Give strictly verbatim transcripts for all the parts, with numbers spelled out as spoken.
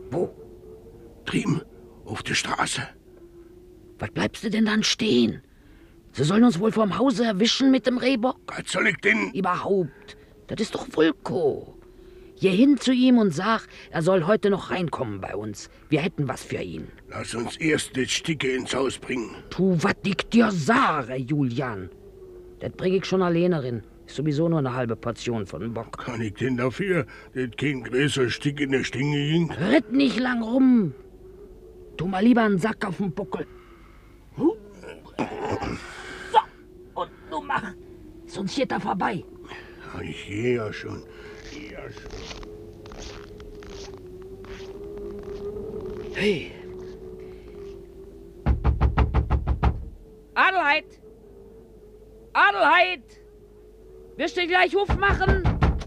Wo? Drüben, auf der Straße. Was bleibst du denn dann stehen? Sie sollen uns wohl vorm Hause erwischen mit dem Rehbock? Was soll ich denn? Überhaupt. Das ist doch Vulko. Geh hin zu ihm und sag, er soll heute noch reinkommen bei uns. Wir hätten was für ihn. Lass uns erst das Sticke ins Haus bringen. Tu, was ich dir sage, Julian. Das bring ich schon alleine rein. Ist sowieso nur eine halbe Portion von dem Bock. Kann ich denn dafür, dass kein größer Stick in der Stinge ging? Ritt nicht lang rum. Tu mal lieber einen Sack auf den Buckel. So, und nun mach. Sonst geht er vorbei. Ja, ich gehe ja schon. Ja, schon. Hey. Adelheid! Adelheid! Wirst du gleich aufmachen?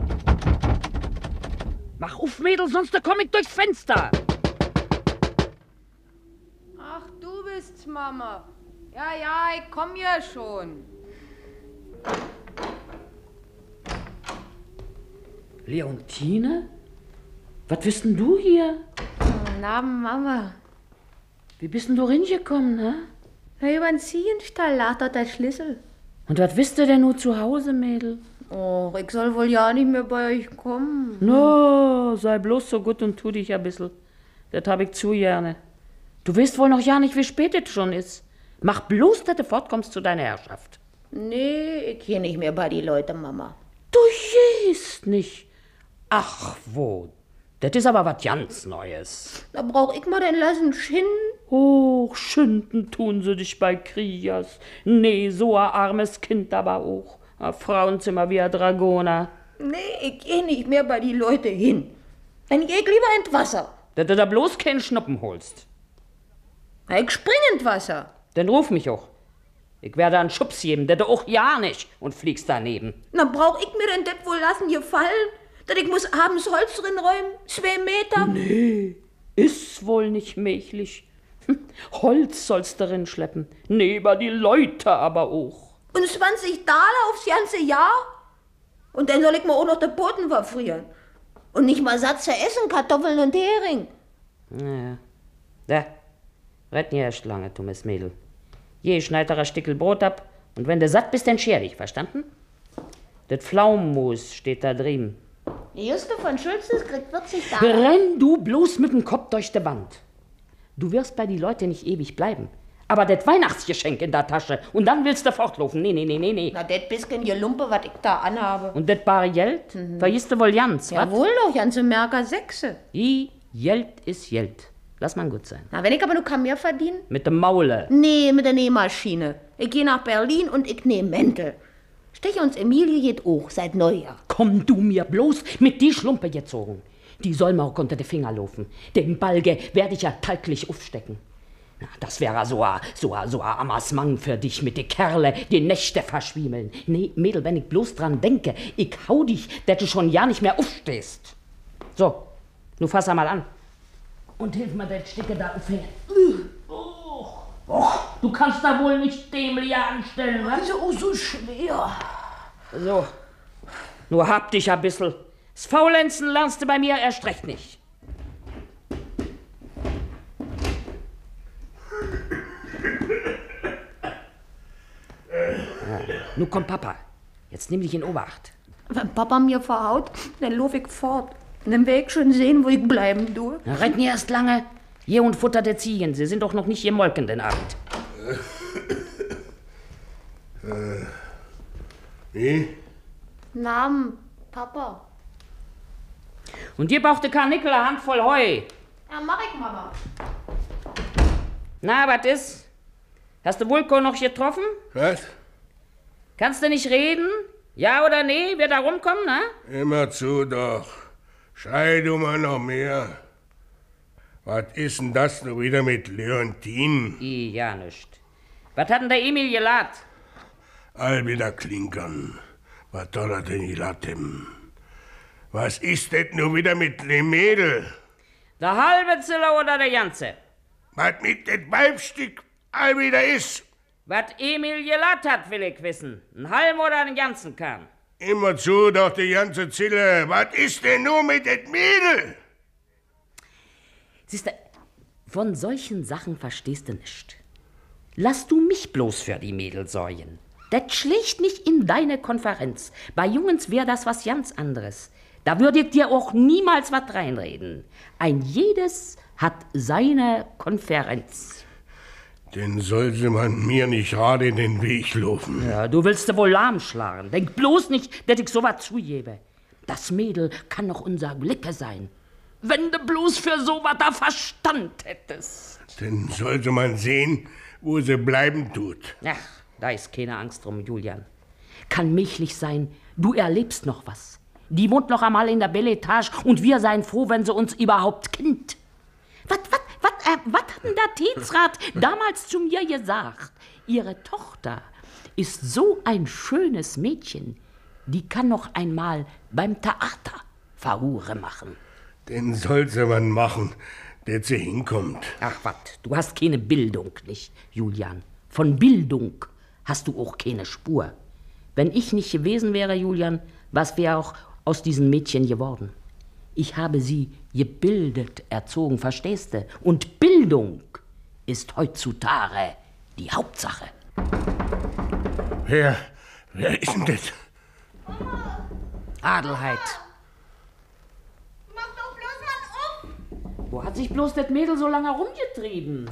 Mach auf, Mädel, sonst komm ich durchs Fenster. Ach, du bist's, Mama. Ja, ja, ich komm ja schon. Leontine? Was bist denn du hier? Na, Mama. Wie bist denn du reingekommen, ne? Na, über den Ziehenstall lag dort der Schlüssel. Und was wisst ihr denn nur zu Hause, Mädel? Oh, ich soll wohl ja nicht mehr bei euch kommen. No, sei bloß so gut und tu dich ein bisschen. Das hab ich zu gerne. Du weißt wohl noch ja nicht, wie spät es schon ist. Mach bloß, dass du fortkommst zu deiner Herrschaft. Nee, ich geh nicht mehr bei die Leute, Mama. Du gehst nicht. Ach, wo? Das ist aber was ganz Neues. Da brauch ich mal den lassen Schinn. Och, schinden tun sie dich bei Krias. Nee, so ein armes Kind aber auch. Ein Frauenzimmer wie ein Dragoner. Nee, ich geh nicht mehr bei die Leute hin. Dann geh ich lieber ins Wasser. Dass du da bloß keinen Schnuppen holst. Na, ich spring ins Wasser. Dann ruf mich auch. Ich werde einen Schubs geben, dass du auch ja nicht und fliegst daneben. Na, brauch ich mir denn das wohl lassen gefallen? Dass ich muss abends Holz drin räumen? Zwei Meter? Nee, ist wohl nicht möglich. Hm, Holz sollst du drin schleppen. Neben die Leute aber auch. Und zwanzig Daler aufs ganze Jahr? Und dann soll ich mir auch noch den Boden verfrieren. Und nicht mal Satz zu essen, Kartoffeln und Hering. Naja. Da, red nie erst lange, dummes Mädel. Je schneid er ein Stückel Brot ab und wenn du satt bist, dann scher dich, verstanden? Das Pflaumenmus steht da drüben. Die Juste von Schulzes kriegt vierzig Daler. Renn du bloß mit dem Kopf durch die Wand. Du wirst bei die Leute nicht ewig bleiben. Aber das Weihnachtsgeschenk in der Tasche und dann willst du fortlaufen. Nee, nee, nee, nee, nee. Na, das bisschen Gelumpe, was ich da anhabe. Und das bare Geld? Mhm. Vergisst du wohl ganz, was? Jawohl doch, ganze Merker Sechse. I, Geld ist Geld. Lass mal gut sein. Na, wenn ich aber nur kann mehr verdienen? Mit dem Maule. Nee, mit der Nähmaschine. Ich geh nach Berlin und ich näh Mäntel. Stech uns Emilie geht auch seit Neujahr. Komm du mir bloß mit die Schlumpe gezogen. Die soll mir auch unter die Finger laufen. Den Balge werde ich ja täglich aufstecken. Na, das wäre so a, so a, so a Amersmang für dich mit die Kerle, die Nächte verschwiemeln. Nee, Mädel, wenn ich bloß dran denke, ich hau dich, dass du schon ja nicht mehr aufstehst. So, nu fass einmal an. Und hilf mir das Stücke da aufhängen. Oh, oh, du kannst da wohl nicht dämlich anstellen, was? Also, oh, so schwer. So, nur hab dich ein bisschen. Das Faulenzen lernst du bei mir erst recht nicht. Ja, nun kommt Papa. Jetzt nimm dich in Obacht. Wenn Papa mir verhaut, dann lauf ich fort. Dann werd ich schon sehen, wo ich bleiben du. Na, red nie erst lange. Je und Futter der Ziegen. Sie sind doch noch nicht gemolken den Abend. Äh, wie? Namen, Papa. Und dir braucht der Karnickel eine Handvoll Heu. Ja, mach ich, Mama. Na, was ist? Hast du Vulko noch getroffen? Was? Kannst du nicht reden? Ja oder nee? Wer da rumkommen, ne? Immer zu doch. Schrei du mal noch mehr. Was ist denn das nur wieder mit Leontine? I, ja, nicht. Was hat denn der Emil gelat? All wieder klinkern. Was soll er denn gelat haben? Was ist denn nur wieder mit dem Mädel? Der halbe Ziller oder der ganze? Was mit dem Weibstück all wieder ist? Was Emil gelat hat, will ich wissen. Ein halben oder einen ganzen Kahn? Immer zu, doch die ganze Zille. Was ist denn nur mit dem Mädel? Siehst du, von solchen Sachen verstehst du nicht. Lass du mich bloß für die Mädel sorgen. Das schlägt nicht in deine Konferenz. Bei Jungens wäre das was ganz anderes. Da würde ich dir auch niemals was reinreden. Ein jedes hat seine Konferenz. Denn sollte man mir nicht gerade in den Weg laufen. Ja, du willst dir wohl lahmschlagen. Denk bloß nicht, dass ich sowas zugebe. Das Mädel kann doch unser Glicke sein. Wenn du bloß für sowas da Verstand hättest. Denn sollte man sehen, wo sie bleiben tut. Ach, da ist keine Angst drum, Julian. Kann möglich sein, du erlebst noch was. Die wohnt noch einmal in der Belle Etage und wir seien froh, wenn sie uns überhaupt kennt. Was, was, was, äh, was hat denn der Teetsrat damals zu mir gesagt? Ihre Tochter ist so ein schönes Mädchen, die kann noch einmal beim Theater Verhure machen. Den sollte man machen, der sie hinkommt. Ach was, du hast keine Bildung, nicht, Julian. Von Bildung hast du auch keine Spur. Wenn ich nicht gewesen wäre, Julian, was wäre auch aus diesen Mädchen geworden? Ich habe sie gebildet erzogen, verstehst du? Und Bildung ist heutzutage die Hauptsache. Wer, wer ist denn das? Adelheid. Mach doch bloß mal um! Wo hat sich bloß das Mädel so lange rumgetrieben?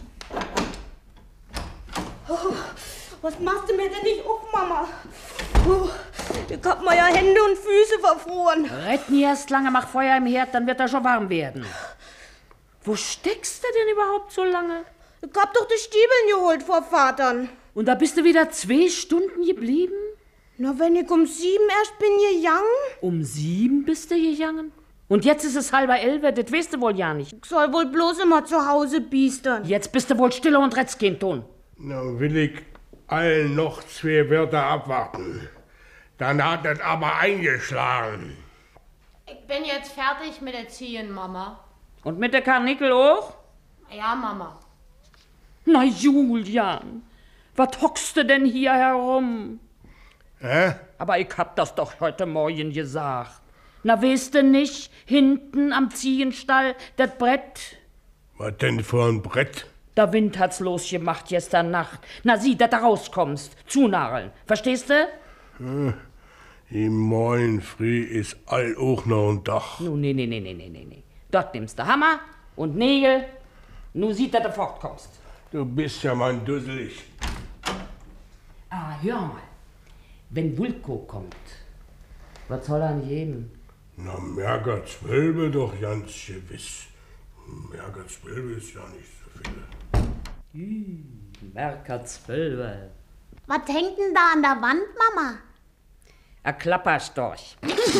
Oh, was machst du mir denn nicht auf, Mama? Oh, ich hab meine Hände und Füße verfroren. Red nie erst lange, mach Feuer im Herd, dann wird er schon warm werden. Wo steckst du denn überhaupt so lange? Ich hab doch die Stiebeln geholt vor Vatern. Und da bist du wieder zwei Stunden geblieben? Na, wenn ich um sieben erst bin gegangen? Um sieben bist du gegangen? Und jetzt ist es halber elf, das weißt du wohl ja nicht. Ich soll wohl bloß immer zu Hause biestern. Jetzt bist du wohl stiller und redst kein Ton. Na, will ich allen noch zwei Wörter abwarten. Dann hat es aber eingeschlagen. Ich bin jetzt fertig mit Erziehen, Mama. Und mit der Karnickel auch? Ja, Mama. Na, Julian, was hockst du denn hier herum? Hä? Aber ich hab das doch heute Morgen gesagt. Na, weißt du nicht, hinten am Ziehenstall, das Brett? Was denn für ein Brett? Der Wind hat's losgemacht gestern Nacht. Na, sieh, dass du rauskommst. Zunageln. Verstehst du? Hm. Im Morgen früh ist all auch noch ein Dach. Nu, nee, nee, nee, nee, nee, nee. Dort nimmst du Hammer und Nägel. Nu sieht, dass du fortkommst. Du bist ja mal dusselig. Ah, hör mal. Wenn Wulko kommt, was soll er denn geben? Na, Merker zwölfe doch ganz gewiss. Merker zwölfe ist ja nicht so viel. Hm, Merker zwölfe. Was hängt denn da an der Wand, Mama? Ein Klapperstorch.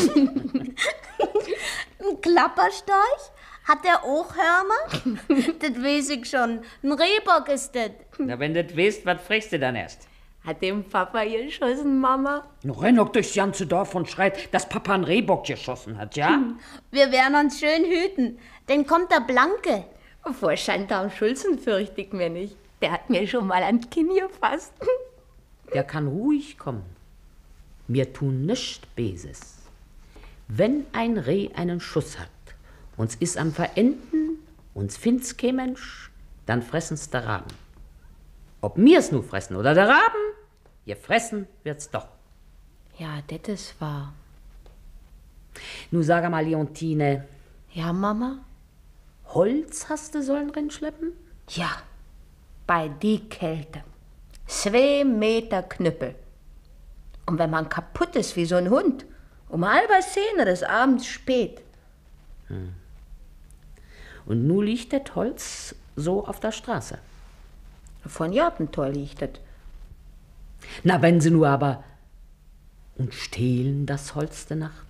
Ein Klapperstorch? Hat der auch Hörner? Das weiß ich schon. Ein Rehbock ist das. Na, wenn du das weißt, was fragst du dann erst? Hat dem Papa geschossen, Mama? Noch renn doch durchs ganze Dorf und schreit, dass Papa einen Rehbock geschossen hat, ja? Wir werden uns schön hüten. Dann kommt der Blanke. Vor Schandam Schulzen fürchte ich mir nicht. Der hat mir schon mal an Kinn gefasst. Der kann ruhig kommen. Mir tun nischt Beses. Wenn ein Reh einen Schuss hat, uns is am Verenden, uns find's kein Mensch, dann fressen's der Raben. Ob mir's nu fressen oder der Raben, gefressen wird's doch. Ja, das ist wahr. Nu sag mal, Leontine, Ja, Mama? Holz hast du sollen rinschleppen? Ja, bei die Kälte. Zwei Meter Knüppel. Und wenn man kaputt ist wie so ein Hund, um halber Zehn des Abends spät. Hm. Und nu liegt das Holz so auf der Straße. Von Jortentor liegt das. Na, wenn sie nur aber... Und stehlen das Holz der Nacht?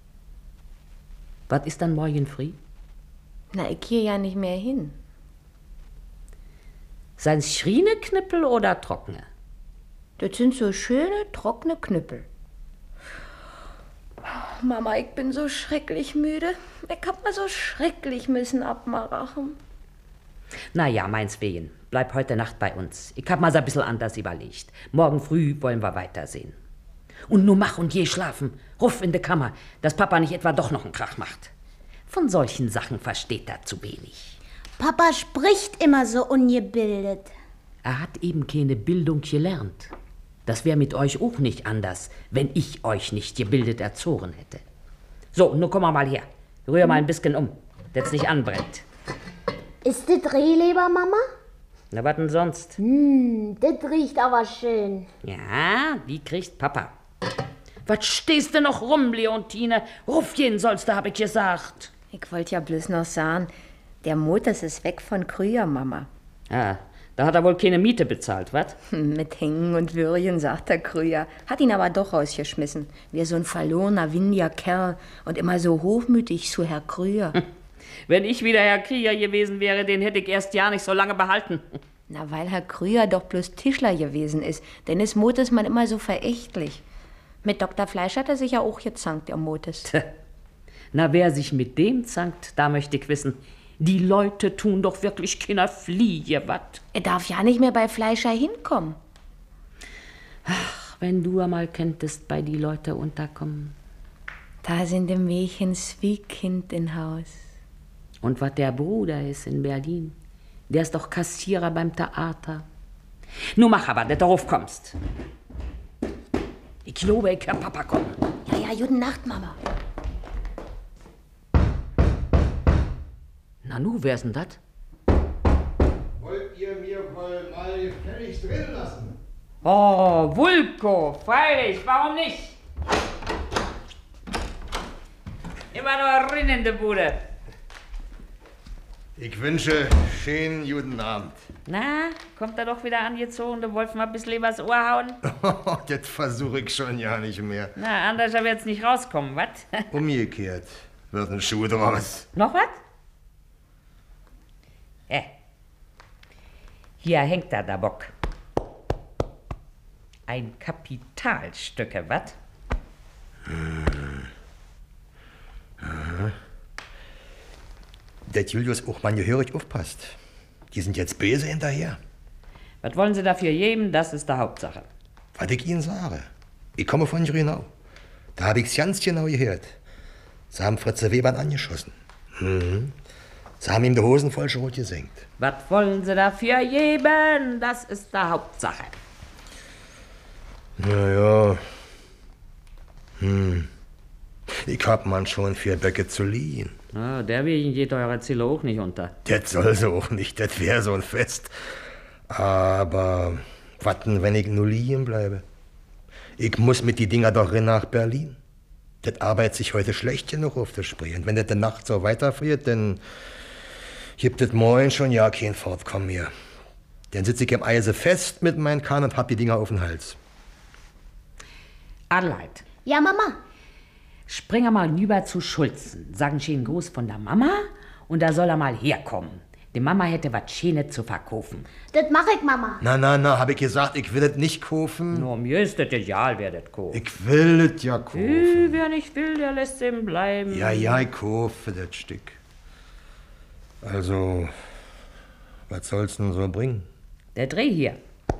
Was ist dann morgen früh? Na, ich gehe ja nicht mehr hin. Sein's schriene Knüppel oder trockene? Das sind so schöne, trockene Knüppel. Mama, ich bin so schrecklich müde. Ich hab mal so schrecklich müssen abmachen. Na ja, meinswegen. Bleib heute Nacht bei uns. Ich hab mal so ein bisschen anders überlegt. Morgen früh wollen wir weitersehen. Und nu mach und je schlafen. Ruf in die Kammer, dass Papa nicht etwa doch noch einen Krach macht. Von solchen Sachen versteht er zu wenig. Papa spricht immer so ungebildet. Er hat eben keine Bildung gelernt. Das wäre mit euch auch nicht anders, wenn ich euch nicht gebildet erzogen hätte. So, nun komm mal her. Rühr mal ein bisschen um, dass es nicht anbrennt. Ist das Rehleber, Mama? Na, was denn sonst? Hm, das riecht aber schön. Ja, die kriegt Papa. Was stehst du noch rum, Leontine? Ruf gehen sollst du, hab ich gesagt. Ich wollte ja bloß noch sagen, der Motors ist weg von Krüger, Mama. Ah, da hat er wohl keine Miete bezahlt, was? Hm, mit Hängen und Würgen, sagt der Krüger. Hat ihn aber doch rausgeschmissen. Wie so ein verlorener, windiger Kerl und immer so hochmütig zu Herr Krüger. Wenn ich wieder Herr Krieger gewesen wäre, den hätte ich erst ja nicht so lange behalten. Na, weil Herr Krüger doch bloß Tischler gewesen ist. Denn ist Motes man immer so verächtlich. Mit Doktor Fleisch hat er sich ja auch gezankt, der Motes. Na, wer sich mit dem zankt, da möchte ich wissen. Die Leute tun doch wirklich keiner Fliege, wat? Er darf ja nicht mehr bei Fleischer hinkommen. Ach, wenn du einmal könntest bei die Leute unterkommen. Da sind im Mädchen Kind in Haus. Und was der Bruder ist in Berlin, der ist doch Kassierer beim Theater. Nun mach aber, dass du raufkommst. Ich glaube, ich hör Papa kommen. Ja, ja, gute Nacht, Mama. Na nu, wer ist denn das? Wollt ihr mir wohl mal gefälligst drin lassen? Oh, Vulko, freilich, warum nicht? Immer nur rein in die Bude. Ich wünsche schönen guten Abend. Na, kommt er doch wieder angezogen, der Wolf mal ein bisschen übers Ohr hauen? Das versuche ich schon ja nicht mehr. Na, anders wird's nicht rauskommen, was? Umgekehrt wird ein Schuh draus. Noch was? Äh. Hier hängt da der Bock. Ein Kapitalstücke, was? Hm. Aha. Der Julius auch mal gehörig aufpasst. Die sind jetzt böse hinterher. Was wollen Sie dafür geben? Das ist die Hauptsache. Was ich Ihnen sage. Ich komme von Grünau. Da habe ich's ganz genau gehört. Sie haben Fritze Webern angeschossen. Mhm. Sie haben ihm die Hosen voll Schrot gesenkt. Was wollen Sie dafür geben? Das ist die Hauptsache. Na ja. Hm. Ich hab man schon vier Böcke zu liehen. Ah, der wegen geht eure Ziele auch nicht unter. Das soll so auch nicht, das wär so ein Fest. Aber watten, wenn ich nur liegen bleibe? Ich muss mit die Dinger doch rein nach Berlin. Das arbeitet sich heute schlecht genug auf der Spree. Und wenn das die Nacht so weiterfriert, dann gibt es morgen schon ja kein Fortkommen mehr. Dann sitze ich im Eise fest mit meinem Kahn und hab die Dinger auf den Hals. Adelheid, Ja, Mama. spring er mal rüber zu Schulzen. Sagen schön Gruß von der Mama und da soll er mal herkommen. Die Mama hätte was Schönes zu verkaufen. Das mach ich, Mama. Na, na, na, hab ich gesagt, ich will das nicht kaufen. Nur mir ist das egal, wer das kauft. Ich will das ja kaufen. Äh, wer nicht will, der lässt ihm bleiben. Ja, ja, ich kaufe das Stück. Also, was soll's denn so bringen? Der Dreh hier,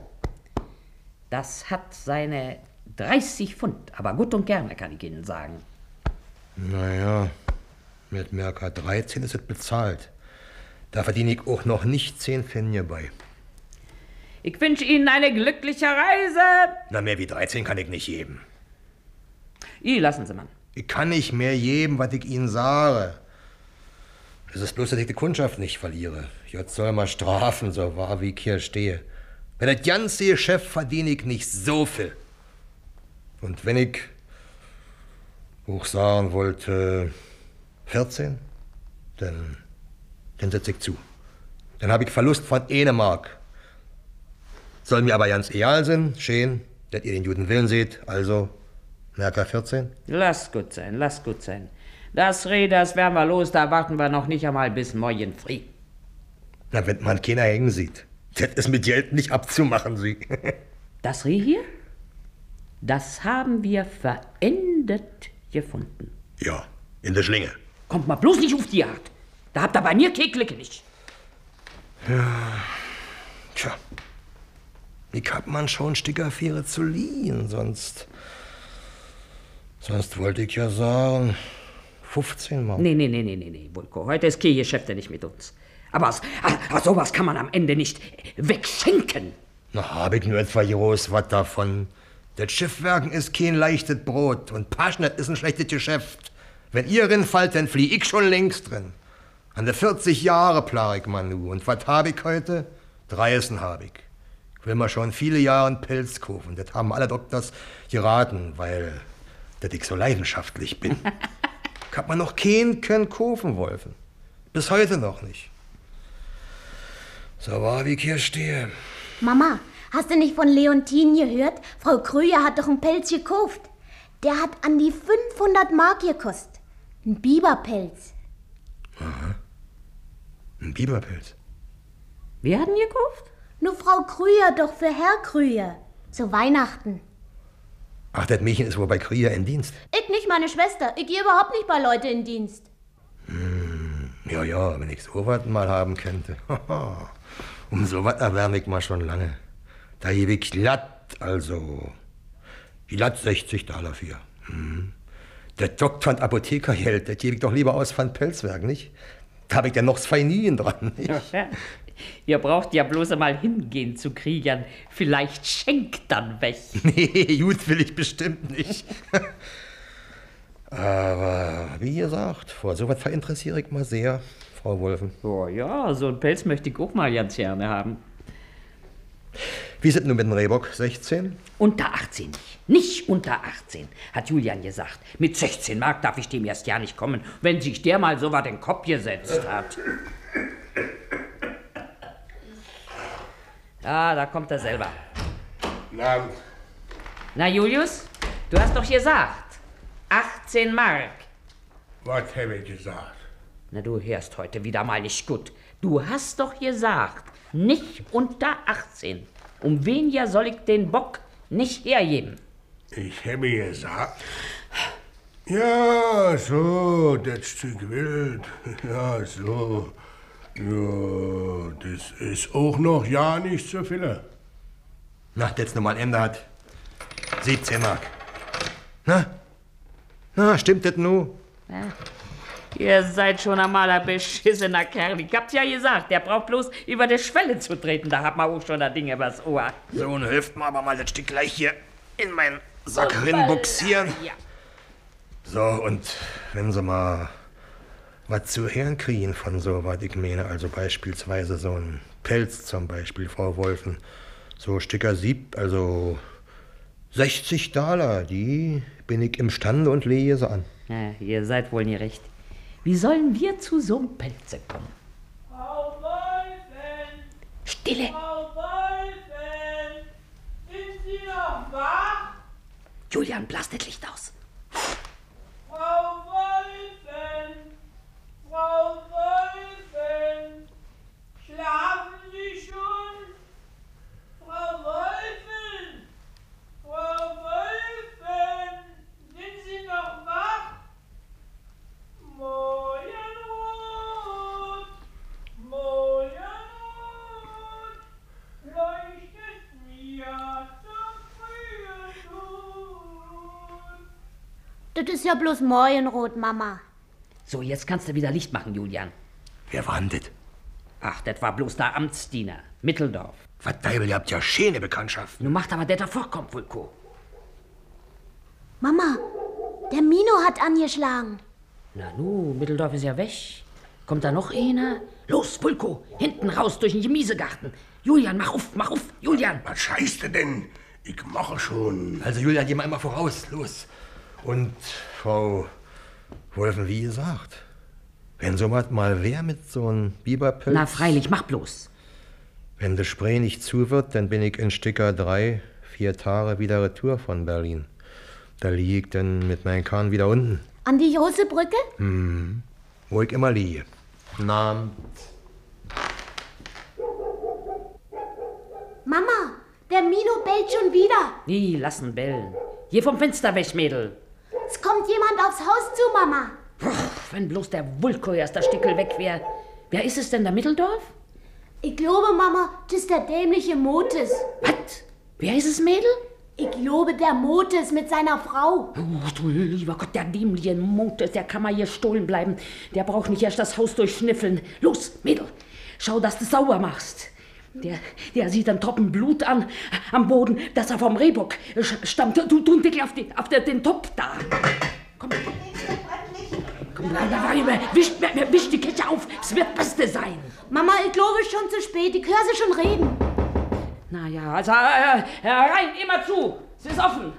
das hat seine dreißig Pfund, aber gut und gerne, kann ich Ihnen sagen. Naja, mit Merker dreizehn ist es bezahlt. Da verdiene ich auch noch nicht zehn Pfennige bei. Ich wünsche Ihnen eine glückliche Reise. Na, mehr wie dreizehn kann ich nicht geben. I, lassen Sie mal. Ich kann nicht mehr geben, was ich Ihnen sage. Es ist bloß, dass ich die Kundschaft nicht verliere. Jetzt soll man strafen, so wahr wie ich hier stehe. Wenn das ganze Geschäft verdiene ich nicht so viel. Und wenn ich auch sagen wollte, vierzehn, dann, dann setze ich zu. Dann habe ich Verlust von eine Mark. Soll mir aber ganz egal sein, schön, dass ihr den guten Willen seht, also Merker vierzehn. Lass gut sein, lass gut sein. Das Reh, das werden wir los, da warten wir noch nicht einmal bis morgen früh. Na, wenn man keiner hängen sieht, das ist mit Geld nicht abzumachen, Sie. Das Reh hier, das haben wir verendet gefunden. Ja, in der Schlinge. Kommt mal bloß nicht auf die Jagd. Da habt ihr bei mir keine Klicke nicht. Tja, ich hab man schon Stickerfiere zu liehen, sonst... Sonst wollte ich ja sagen, fünfzehn Mal. Nee, nee, nee, nee, nee, nee, Vulko. Heute ist kein Geschäft nicht mit uns. Aber sowas kann man am Ende nicht wegschenken. Na, hab ich nur etwa groß was davon. Das Schiffwerken ist kein leichtes Brot und Paschnet ist ein schlechtes Geschäft. Wenn ihr rinfallt, dann flieh ich schon längst drin. An der vierzig Jahre plag ich mal nu. Und was hab ich heute? Dreisen hab ich. Ich will mal schon viele Jahre einen Pelz kaufen. Das haben alle Doktors geraten, weil dass ich so leidenschaftlich bin. Ich hab mir noch keinen können kaufen wollen. Bis heute noch nicht. So wahr wie ich hier stehe. Mama, hast du nicht von Leontin gehört? Frau Krüger hat doch einen Pelz gekauft. Der hat an die fünfhundert Mark gekostet. Ein Biberpelz. Aha. Ein Biberpelz. Wer hat ihn gekauft? Nur Frau Krüger doch für Herr Krüger. Zu Weihnachten. Ach, das Mädchen ist wohl bei Krüger in Dienst. Ich nicht, meine Schwester. Ich gehe überhaupt nicht bei Leuten in Dienst. Hm, ja, ja, wenn ich so was mal haben könnte. Um so was erwärme ich mal schon lange. Da gebe ich glatt, also glatt sechzig Dollar für. Hm. Der Doktor und Apothekergeld, das gebe ich doch lieber aus von Pelzwerk, nicht? Da habe ich ja noch zwei Nien dran, nicht? Ja, ihr braucht ja bloß einmal hingehen zu Kriegern. Vielleicht schenkt dann weg. Nee, gut will ich bestimmt nicht. Aber wie gesagt, vor so was verinteressiere ich mal sehr, Frau Wolfen. Oh ja, so einen Pelz möchte ich auch mal ganz gerne haben. Wie sind nun mit dem Rehbock? sechzehn? Unter achtzehn nicht. Nicht unter achtzehn, hat Julian gesagt. Mit sechzehn Mark darf ich dem erst ja nicht kommen, wenn sich der mal so was in den Kopf gesetzt hat. Ah, da kommt er selber. Na, Na, Julius, du hast doch gesagt, achtzehn Mark. was habe ich gesagt? Na, du hörst heute wieder mal nicht gut. Du hast doch gesagt, nicht unter achtzehn. Um wen ja soll ich den Bock nicht hergeben? Ich habe gesagt. Ja, so, das Stück Wild. Ja, so. Ja, das ist auch noch ja nicht so viel. Na, das nochmal ein Ende hat. siebzehn Mark. Na? Na, stimmt das nu? Ja. Ihr seid schon einmal ein beschissener Kerl. Ich hab's ja gesagt, der braucht bloß über die Schwelle zu treten. Da hat man auch schon das Ding übers Ohr. So, und hilft mir aber mal das Stück gleich hier in meinen Sack rinbuxieren. Ja. So, und wenn Sie mal was zu hören kriegen von so was, ich meine, also beispielsweise so ein Pelz zum Beispiel, Frau Wolfen, so Stücker Sieb, also sechzig Dollar, die bin ich imstande und lege sie an. Ja, ihr seid wohl nicht recht. Wie sollen wir zu so einem Pelze kommen? Frau Wolfen! Stille! Frau Wolfen! Sind Sie noch wach? Julian, blas das Licht aus. Frau Wolfen! Frau Wolfen! Schlafen Sie schon? Frau Wolfen! Frau Wolfen! Sind Sie noch wach? Morgenrot! Morgenrot! Leuchtet mir zum frühen Tod! Das ist ja bloß Morgenrot, Mama. So, jetzt kannst du wieder Licht machen, Julian. Wer war denn das? Ach, das war bloß der Amtsdiener. Mitteldorf. Was Deibel, ihr habt ja schöne Bekanntschaften. Nun macht aber der da vorkommt, Vulko. Mama, der Mino hat angeschlagen. Na nu, Mitteldorf ist ja weg. Kommt da noch einer? Los, Vulko, hinten raus durch den Gemiesegarten. Julian, mach auf, mach auf, Julian. Was scheißt du denn? Ich mache schon. Also Julian, geh mal einmal voraus, los. Und Frau Wolfen, wie gesagt, wenn so was mal wer mit so einem Biberpelz... Na freilich, mach bloß. Wenn das Spray nicht zu wird, dann bin ich in Sticker drei, vier Tage wieder retour von Berlin. Da lieg ich dann mit meinem Kahn wieder unten. An die große Brücke? Hm, wo ich immer liege. Na, Mama, der Mino bellt schon wieder. Wie, lassen bellen. Hier vom Fenster weg, Mädel. Es kommt jemand aufs Haus zu, Mama. Puh, wenn bloß der Vulko erst der Stickel weg wäre. Wer ist es denn, der Mitteldorf? Ich glaube, Mama, das ist der dämliche Motes. Was? Wer ist es, Mädel? Ich glaube, der Motes mit seiner Frau. Oh, du lieber Gott, der dämliche Motes, der kann mal hier stohlen bleiben. Der braucht nicht erst das Haus durchschnüffeln. Los, Mädel, schau, dass du sauber machst. Der, der sieht einen Tropfen Blut an, am Boden, dass er vom Rehbock stammt. Du, du Deckel auf, den, auf den, den Topf da. Komm. Komm, da, da, wisch, wisch die Kette auf, es wird Beste sein. Mama, ich glaube, es ist schon zu spät. Ich höre sie schon reden. Na ja, also äh, rein, immer zu. Es ist offen.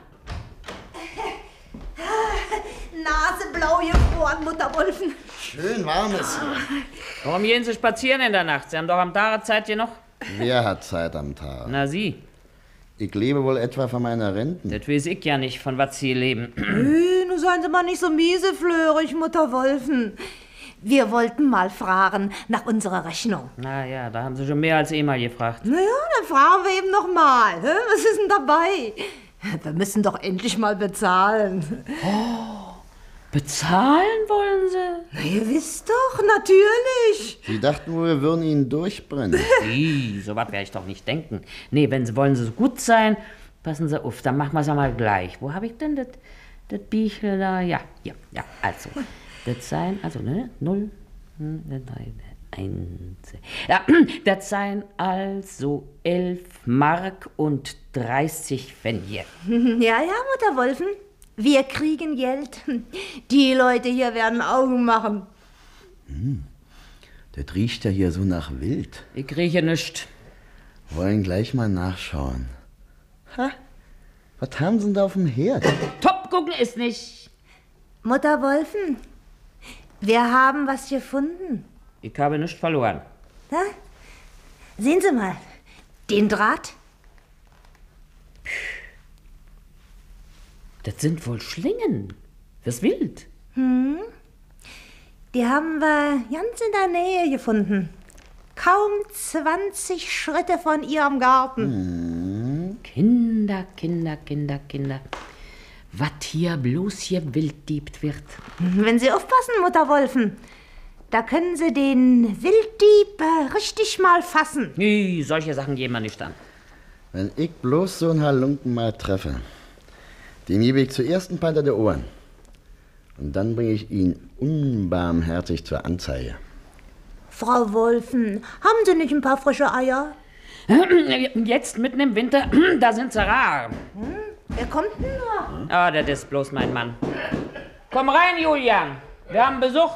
Naseblau gefroren, Mutter Wolfen. Schön warm ist hier. Warum gehen Sie spazieren in der Nacht? Sie haben doch am Tag Zeit hier noch. Wer hat Zeit am Tag? Na, Sie. Ich lebe wohl etwa von meiner Renten. Das weiß ich ja nicht, von was Sie leben. Hey, nun seien Sie mal nicht so mieseflörig, Mutter Wolfen. Wir wollten mal fragen nach unserer Rechnung. Na ja, da haben Sie schon mehr als einmal gefragt. Na ja, dann fragen wir eben noch mal. hä? Was ist denn dabei? Wir müssen doch endlich mal bezahlen. Bezahlen wollen Sie? Na, ihr wisst doch, natürlich. Sie dachten wohl, wir würden ihn durchbrennen. Ih, so was werde ich doch nicht denken. Nee, wenn Sie wollen Sie so gut sein, passen Sie auf, dann machen wir es einmal gleich. Wo habe ich denn das, das Büchle da? Ja, ja, ja, also. Das seien, also, ne, null, drei, eins. Ja, das seien also elf Mark und dreißig Pfennige. Ja, ja, Mutter Wolfen. Wir kriegen Geld. Die Leute hier werden Augen machen. Hm. Das riecht ja hier so nach Wild. Ich rieche nichts. Wollen gleich mal nachschauen. Ha, was haben Sie denn da auf dem Herd? Top gucken ist nicht. Mutter Wolfen, wir haben was gefunden. Ich habe nichts verloren. Da? Sehen Sie mal, den Draht. Das sind wohl Schlingen. Das Wild. Hm. Die haben wir ganz in der Nähe gefunden. Kaum zwanzig Schritte von Ihrem Garten. Hm. Kinder, Kinder, Kinder, Kinder. Was hier bloß hier wilddiebt wird. Wenn Sie aufpassen, Mutter Wolfen, da können Sie den Wilddieb äh, richtig mal fassen. Nee, solche Sachen gehen wir nicht an. Wenn ich bloß so einen Halunken mal treffe, dem gebe ich zuerst ein paar hinter die Ohren. Und dann bringe ich ihn unbarmherzig zur Anzeige. Frau Wolfen, haben Sie nicht ein paar frische Eier? Jetzt mitten im Winter, da sind sie rar. Hm? Wer kommt denn da? Ah, das ist bloß mein Mann. Komm rein, Julian. Wir haben Besuch.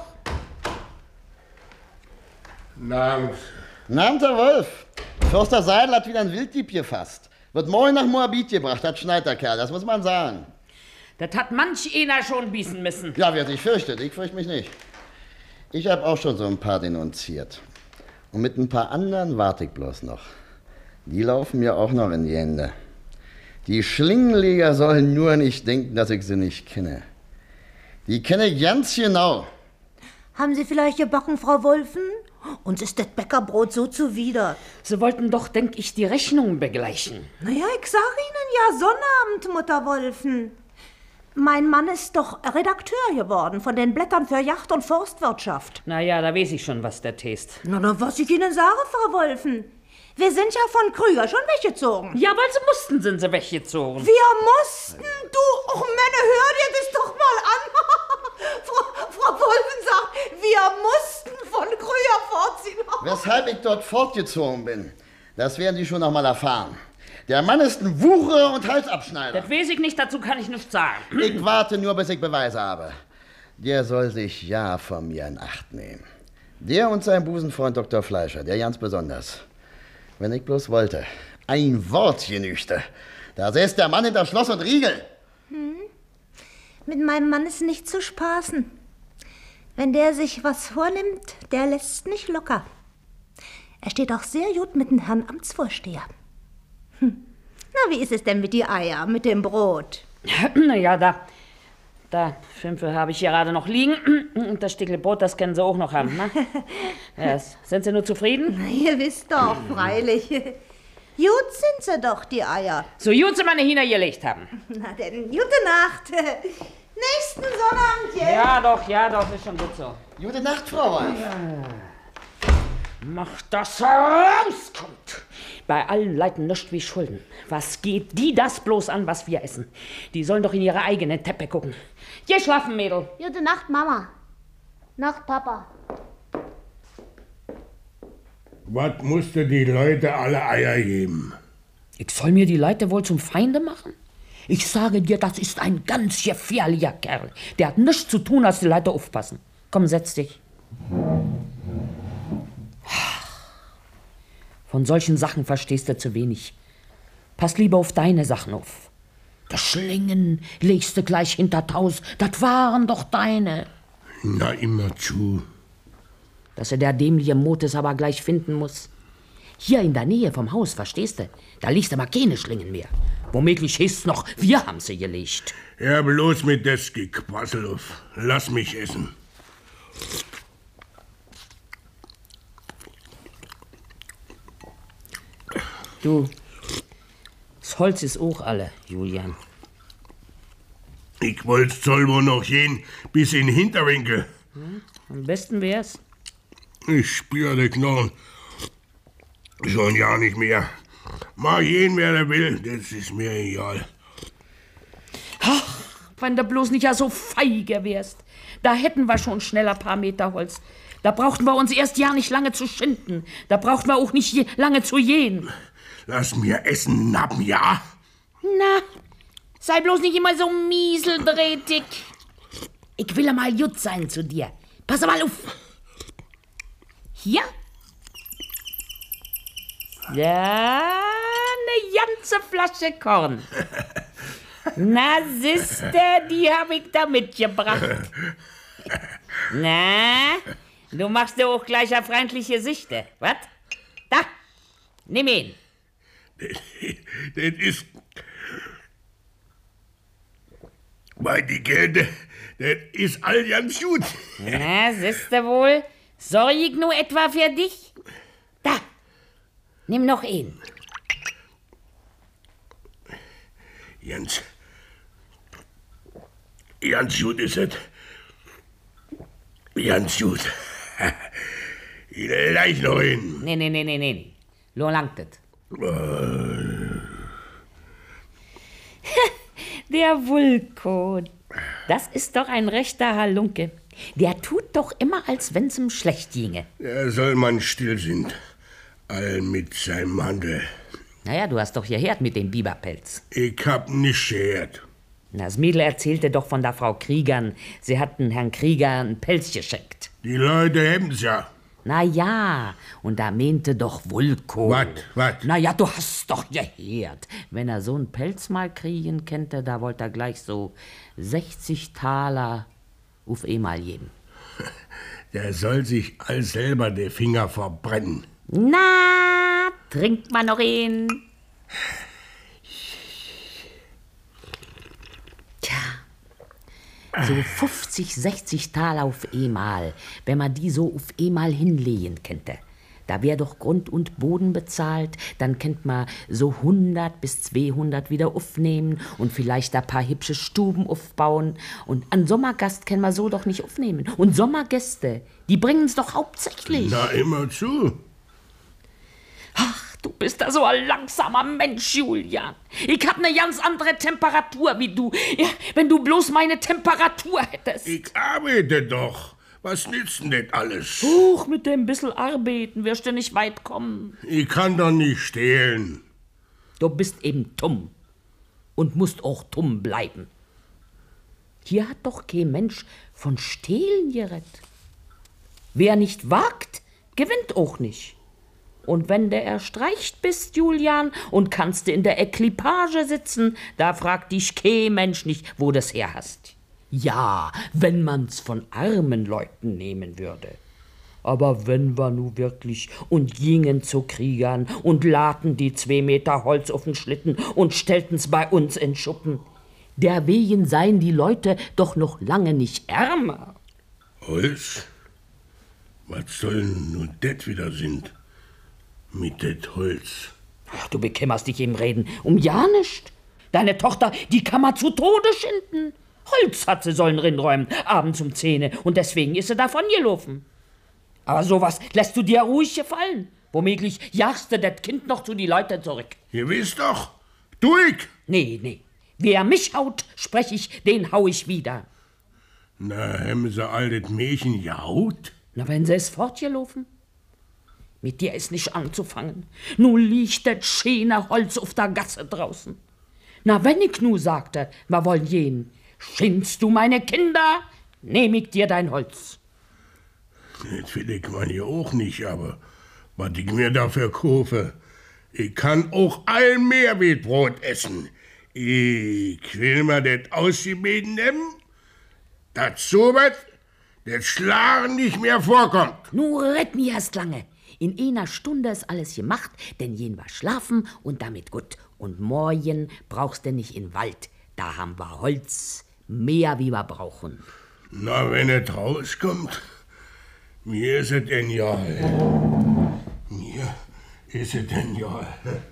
Namens. Namens Herr Wolf. Förster Seidel hat wieder einen Wilddieb gefasst. Wird morgen nach Moabit gebracht, das schneit der Kerl, das muss man sagen. Das hat manch einer schon biesen müssen. Ja, wer sich fürchtet, ich fürchte mich nicht. Ich habe auch schon so ein paar denunziert. Und mit ein paar anderen warte ich bloß noch. Die laufen mir auch noch in die Hände. Die Schlingenleger sollen nur nicht denken, dass ich sie nicht kenne. Die kenne ich ganz genau. Haben Sie vielleicht gebacken, Frau Wolfen? Uns ist das Bäckerbrot so zuwider. Sie wollten doch, denk ich, die Rechnung begleichen. Naja, ich sag Ihnen ja, Sonnabend, Mutter Wolfen. Mein Mann ist doch Redakteur geworden von den Blättern für Yacht- und Forstwirtschaft. Na ja, da weiß ich schon, was der Test. Na, na, was ich Ihnen sage, Frau Wolfen. Wir sind ja von Krüger schon weggezogen. Ja, weil sie mussten, sind sie weggezogen. Wir mussten? Du, och Männer, hör dir das doch mal an. Frau, Frau Wolfen sagt, wir mussten von Krüger fortziehen. Weshalb ich dort fortgezogen bin, das werden Sie schon noch mal erfahren. Der Mann ist ein Wucherer und Halsabschneider. Das weiß ich nicht, dazu kann ich nichts sagen. Ich warte nur, bis ich Beweise habe. Der soll sich ja von mir in Acht nehmen. Der und sein Busenfreund Doktor Fleischer, der ganz besonders. Wenn ich bloß wollte. Ein Wort genügte. Da säß der Mann hinter Schloss und Riegel. Hm. Mit meinem Mann ist nicht zu spaßen. Wenn der sich was vornimmt, der lässt nicht locker. Er steht auch sehr gut mit dem Herrn Amtsvorsteher. Hm. Na, wie ist es denn mit die Eier, mit dem Brot? Na ja, da, da, fünf habe ich gerade noch liegen. Und das Stückchen Brot, das können Sie auch noch haben, ne? Ja, sind Sie nur zufrieden? Na, ihr wisst doch, freilich. Gut sind sie doch, die Eier. So gut Sie meine Hühner gelegt haben. Na denn, gute Nacht. Nächsten Sonnabend, ja? Ja doch, ja doch, ist schon gut so. Gute Nacht, Frau Wolf. Ja. Mach, dass herauskommt. Bei allen Leuten nichts wie Schulden. Was geht die das bloß an, was wir essen? Die sollen doch in ihre eigenen Teppe gucken. Geh schlafen, Mädel. Gute Nacht, Mama. Nacht, Papa. Was musste die Leute alle Eier geben? Ich soll mir die Leute wohl zum Feinde machen? Ich sage dir, das ist ein ganz gefährlicher Kerl. Der hat nichts zu tun, als die Leute aufpassen. Komm, setz dich. Von solchen Sachen verstehst du zu wenig. Pass lieber auf deine Sachen auf. Das Schlingen legst du gleich hinter Taus. Das waren doch deine. Na, immer zu. Dass er der dämliche Motes aber gleich finden muss. Hier in der Nähe vom Haus, verstehst du? Da liegst du mal keine Schlingen mehr. Womöglich hießt's noch, wir haben sie gelegt. Ja, bloß mit des Gequassel auf. Lass mich essen. Du, das Holz ist auch alle, Julian. Ich wollt's soll wohl noch gehen, bis in den Hinterwinkel. Hm, am besten wär's. Ich spüre die Knochen. Schon ja nicht mehr. Mag jeden, wer der will, das ist mir egal. Ach, wenn du bloß nicht ja so feige wärst. Da hätten wir schon schnell ein paar Meter Holz. Da brauchten wir uns erst ja nicht lange zu schinden. Da brauchten wir auch nicht je, lange zu jähen. Lass mir essen, nappen, ja? Na, sei bloß nicht immer so mieseldrätig. Ich will mal gut sein zu dir. Pass mal auf. Hier? Ja, eine ganze Flasche Korn. Na, siehste, die hab ich da mitgebracht. Na, du machst dir auch gleich eine freundliche Sichte, was? Da, nimm ihn. Das ist... Bei die Kälte, das ist all ganz gut. Na, siehste wohl, sorg ich nur etwa für dich? Da, nimm noch einen. Ganz... Ganz gut ist es. Ganz gut. Gleich noch hin. Nee, nee, nee, nee, nee. Lo langt es. Der Vulko, das ist doch ein rechter Halunke. Der tut doch immer, als wenn's ihm schlecht ginge. Er soll man still sind. All mit seinem Handel. Naja, du hast doch gehört mit dem Biberpelz. Ich hab nicht gehört. Das Mädel erzählte doch von der Frau Kriegern. Sie hatten Herrn Krieger einen Pelz geschenkt. Die Leute haben's ja. Na ja, und da meinte doch Vulko. Was, was? Na ja, du hast doch gehört. Wenn er so einen Pelz mal kriegen könnte, da wollte er gleich so sechzig Taler auf einmal geben. Der soll sich all selber die Finger verbrennen. Na, trinkt man noch einen? Tja, so fünfzig, sechzig Taler auf einmal, wenn man die so auf einmal hinlegen könnte. Da wär doch Grund und Boden bezahlt, dann könnt man so hundert bis zweihundert wieder aufnehmen und vielleicht ein paar hübsche Stuben aufbauen. Und an Sommergast kann man so doch nicht aufnehmen. Und Sommergäste, die bringen's doch hauptsächlich. Na, immer zu. Ach, du bist da so ein langsamer Mensch, Julian. Ich hab ne ganz andere Temperatur wie du. Ja, wenn du bloß meine Temperatur hättest. Ich arbeite doch. Was nützt denn das alles? Huch, mit dem bissel Arbeiten wirst du nicht weit kommen. Ich kann doch nicht stehlen. Du bist eben dumm. Und musst auch dumm bleiben. Hier hat doch kein Mensch von Stehlen geredet. Wer nicht wagt, gewinnt auch nicht. Und wenn du erstreicht bist, Julian, und kannst du in der Equipage sitzen, da fragt dich kein Mensch nicht, wo du's her hast. Ja, wenn man's von armen Leuten nehmen würde. Aber wenn wir nu wirklich und gingen zu Kriegern und laden die zwei Meter Holz auf den Schlitten und stellten's bei uns in Schuppen, derwegen seien die Leute doch noch lange nicht ärmer. Holz? Was soll nun das wieder sind? Mit det Holz. Ach, du bekümmerst dich im Reden um ja nicht. Deine Tochter, die kann man zu Tode schinden. Holz hat sie sollen rinräumen, abends um Zähne, und deswegen ist sie davon gelaufen. Aber sowas lässt du dir ruhig gefallen. Womöglich jagst du das Kind noch zu die Leute zurück. Ihr wisst doch, tu ich. Nee, nee. Wer mich haut, sprech ich, den hau ich wieder. Na, haben sie all das Mädchen gehaut? Na, wenn sie es fortgelaufen? Mit dir ist nicht anzufangen. Nu liegt das schöne Holz auf der Gasse draußen. Na, wenn ich nu sagte, wir wollen gehen, schindst du meine Kinder, nehm ich dir dein Holz. Das will ich man ja auch nicht, aber was ich mir dafür kaufe, ich kann auch ein Meerwetbrot essen. Ich will mir das ausgebeten nehmen, dass sowas, das Schlagen nicht mehr vorkommt. Nu red mir erst lange. In einer Stunde ist alles gemacht, denn jen war schlafen und damit gut. Und morgen brauchst du nicht in den Wald. Da haben wir Holz, mehr wie wir brauchen. Na, wenn es rauskommt, mir ist es genial. Mir ist es genial.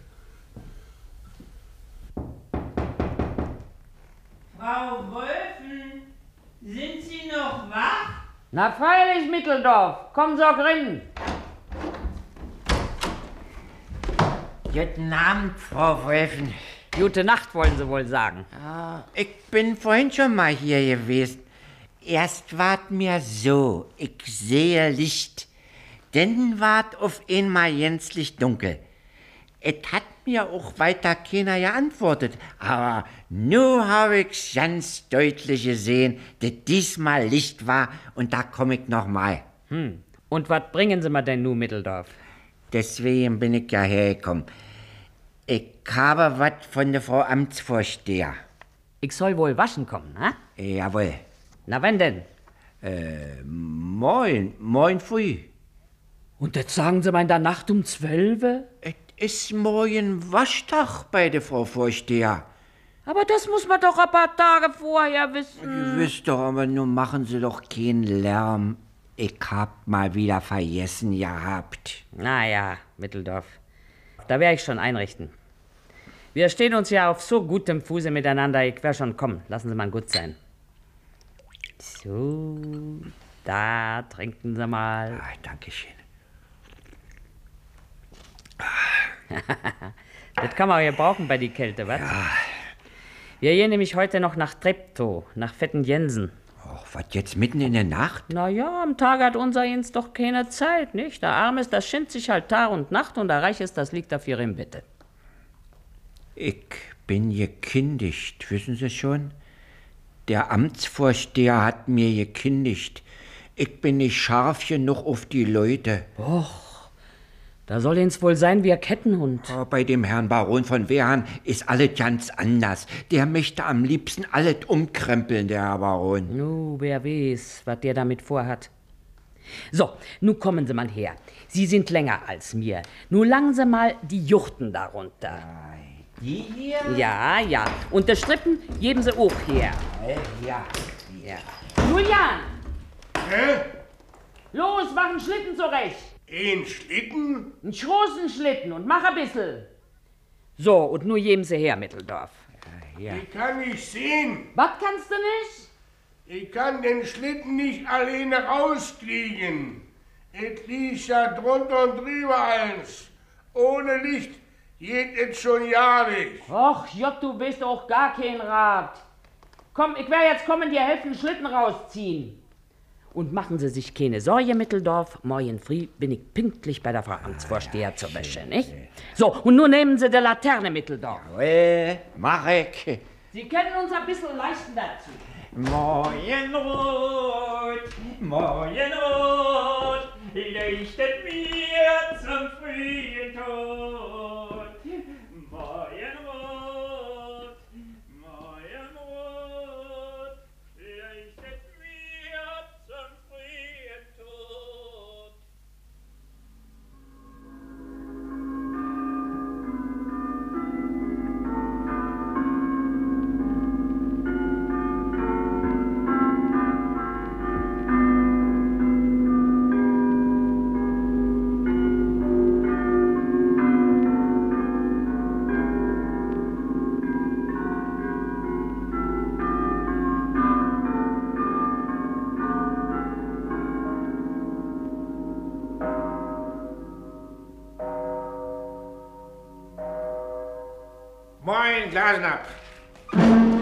Frau Wölfen, sind Sie noch wach? Na freilich, Mitteldorf, komm so rein. Guten Abend, Frau Wölfen. Gute Nacht, wollen Sie wohl sagen. Ah, ich bin vorhin schon mal hier gewesen. Erst ward mir so, ich sehe Licht. Dann ward auf einmal gänzlich dunkel. Es hat mir auch weiter keiner geantwortet. Aber nu habe ich's ganz deutlich gesehen, dass diesmal Licht war und da komm ich noch mal. Hm. Und was bringen Sie mir denn nu, Mitteldorf? Deswegen bin ich ja hergekommen. Ich habe was von der Frau Amtsvorsteher. Ich soll wohl waschen kommen, ha? Jawohl. Na, wann denn? Äh, moin, moin früh. Und das sagen Sie mal in der Nacht um zwölfe? Es ist morgen Waschtag bei der Frau Vorsteher. Aber das muss man doch ein paar Tage vorher wissen. Ihr wisst doch, aber nun machen Sie doch keinen Lärm. Ich hab mal wieder vergessen gehabt. Na ja, Mitteldorf. Da werde ich schon einrichten. Wir stehen uns ja auf so gutem Fuße miteinander. Ich werde schon kommen. Lassen Sie mal gut sein. So, da trinken Sie mal. Ah, Dankeschön. Das kann man ja brauchen bei die Kälte, was? Ja. Wir gehen nämlich heute noch nach Treptow, nach Fetten Jensen. Och, was jetzt mitten in der Nacht? Na ja, am Tag hat unser Jens doch keine Zeit, nicht? Der Arm ist, das schindt sich halt Tag und Nacht und der Reich ist, das liegt dafür im Bette. Ich bin gekündigt, wissen Sie schon? Der Amtsvorsteher hat mir gekündigt. Ich bin nicht scharf genug auf die Leute. Och, da soll ins wohl sein wie ein Kettenhund. Oh, bei dem Herrn Baron von Wehrhahn ist alles ganz anders. Der möchte am liebsten alles umkrempeln, der Herr Baron. Nu, wer weiß, was der damit vorhat. So, nu kommen Sie mal her. Sie sind länger als mir. Nu langen Sie mal die Juchten darunter. Die hier? Ja, ja. Und die Strippen geben Sie auch her. Ja. Ja. Julian! Hä? Los, mach einen Schlitten zurecht. Ein Schlitten? Einen großen Schlitten und mach ein bisschen. So, und nur geben Sie her, Mitteldorf. Ja. Ich kann nicht sehen. Was kannst du nicht? Ich kann den Schlitten nicht alleine rauskriegen. Es liegt ja drunter und drüber alles. Ohne Licht geht es schon ja nicht. Och, Jott, du bist auch gar kein Rat. Komm, ich werde jetzt kommen, dir helfen, den Schlitten rausziehen. Und machen Sie sich keine Sorge, Mitteldorf. Morgen früh bin ich pünktlich bei der Frau Amtsvorsteher zur Wäsche, nicht? So, und nun nehmen Sie die Laterne, Mitteldorf. Jawohl, mach ich. Sie können uns ein bisschen leisten dazu. Morgenrot, Morgenrot, leuchtet mir zum frühen Tod. Morgenrot, Morgenrot, leuchtet mir zum frühen Tod. Moin, Glasenapp.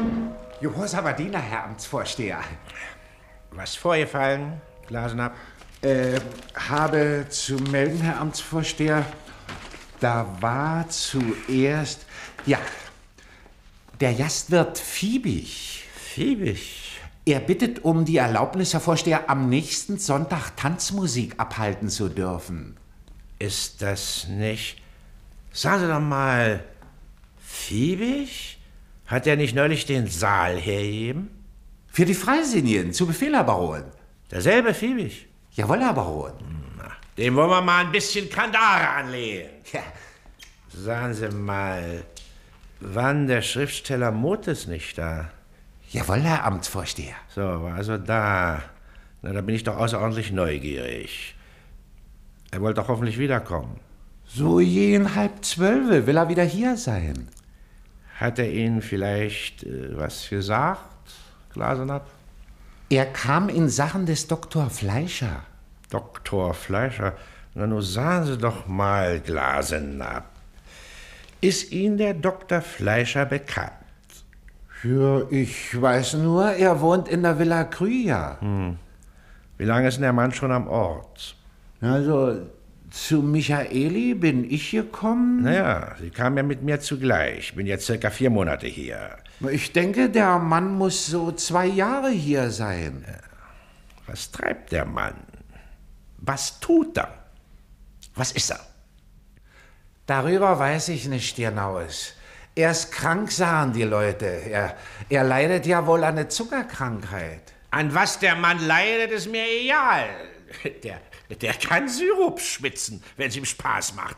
Gehorsamer Diener, Herr Amtsvorsteher. Was vorgefallen, Glasenapp? Äh, habe zu melden, Herr Amtsvorsteher, da war zuerst, ja, der Gastwirt Fiebig. Fiebig? Er bittet um die Erlaubnis, Herr Vorsteher, am nächsten Sonntag Tanzmusik abhalten zu dürfen. Ist das nicht... Sagen Sie doch mal, Fiebig? Hat er nicht neulich den Saal hergegeben? Für die Freisinnigen, zu Befehl, Herr Baron. Derselbe Fiebig? Jawohl, Herr Baron. Na, dem wollen wir mal ein bisschen Kandare anlegen. Ja. Sagen Sie mal, wann der Schriftsteller Motes nicht da? Jawohl, Herr Amtsvorsteher. So, war also da. Na, da bin ich doch außerordentlich neugierig. Er wollte doch hoffentlich wiederkommen. So jeden halb zwölfe will er wieder hier sein. Hat er Ihnen vielleicht äh, was gesagt, Glasenapp? Er kam in Sachen des Doktor Fleischer. Doktor Fleischer? Na, nun sagen Sie doch mal, Glasenapp. Ist Ihnen der Doktor Fleischer bekannt? Ja, ich weiß nur, er wohnt in der Villa Krüger. Hm. Wie lange ist denn der Mann schon am Ort? Also, zu Michaeli bin ich gekommen. Naja, Sie kamen ja mit mir zugleich. Bin jetzt circa vier Monate hier. Ich denke, der Mann muss so zwei Jahre hier sein. Was treibt der Mann? Was tut er? Was ist er? Darüber weiß ich nicht genaues. Er ist krank, sagen die Leute. Er, er leidet ja wohl an einer Zuckerkrankheit. An was der Mann leidet, ist mir egal. Der, der kann Sirup schwitzen, wenn es ihm Spaß macht.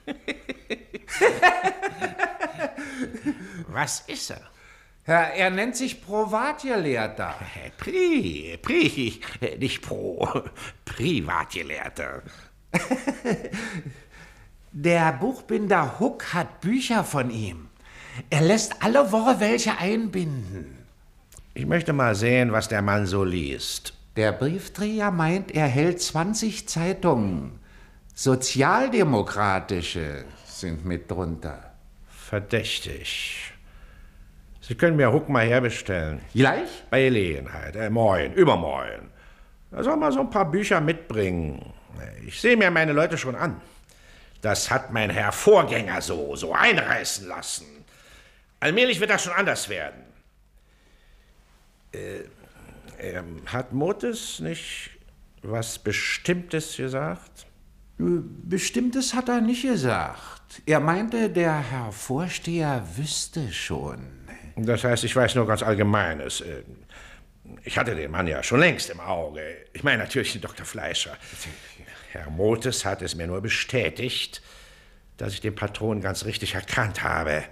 Was ist er? Ja, er nennt sich Privatgelehrter. Pri, Pri, nicht Pro, Privatgelehrter. Der Buchbinder Huck hat Bücher von ihm. Er lässt alle Woche welche einbinden. Ich möchte mal sehen, was der Mann so liest. Der Briefträger meint, er hält zwanzig Zeitungen. Sozialdemokratische sind mit drunter. Verdächtig. Sie können mir Huck mal herbestellen. Gleich? Bei Gelegenheit. Äh, morgen, übermorgen. Er soll mal so ein paar Bücher mitbringen. Ich sehe mir meine Leute schon an. Das hat mein Herr Vorgänger so, so einreißen lassen. Allmählich wird das schon anders werden. Äh, äh, hat Motes nicht was Bestimmtes gesagt? Bestimmtes hat er nicht gesagt. Er meinte, der Herr Vorsteher wüsste schon. Das heißt, ich weiß nur ganz Allgemeines. Ich hatte den Mann ja schon längst im Auge. Ich meine natürlich den Doktor Fleischer. Herr Motes hat es mir nur bestätigt, dass ich den Patron ganz richtig erkannt habe.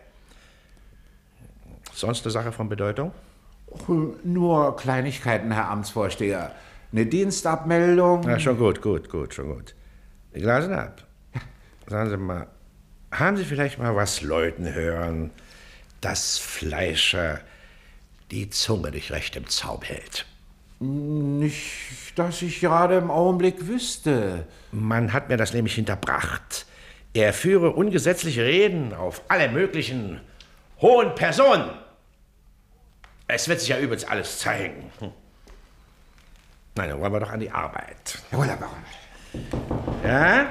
Sonst eine Sache von Bedeutung? Nur Kleinigkeiten, Herr Amtsvorsteher. Eine Dienstabmeldung. Na, schon gut, gut, gut, schon gut. Die Glasen ab. Sagen Sie mal, haben Sie vielleicht mal was Leuten hören, dass Fleischer die Zunge nicht recht im Zaum hält? Nicht, dass ich gerade im Augenblick wüsste. Man hat mir das nämlich hinterbracht. Er führe ungesetzliche Reden auf alle möglichen hohen Personen. Es wird sich ja übrigens alles zeigen. Hm. Nein, dann wollen wir doch an die Arbeit. Jawohl, Herr Baron. Ja?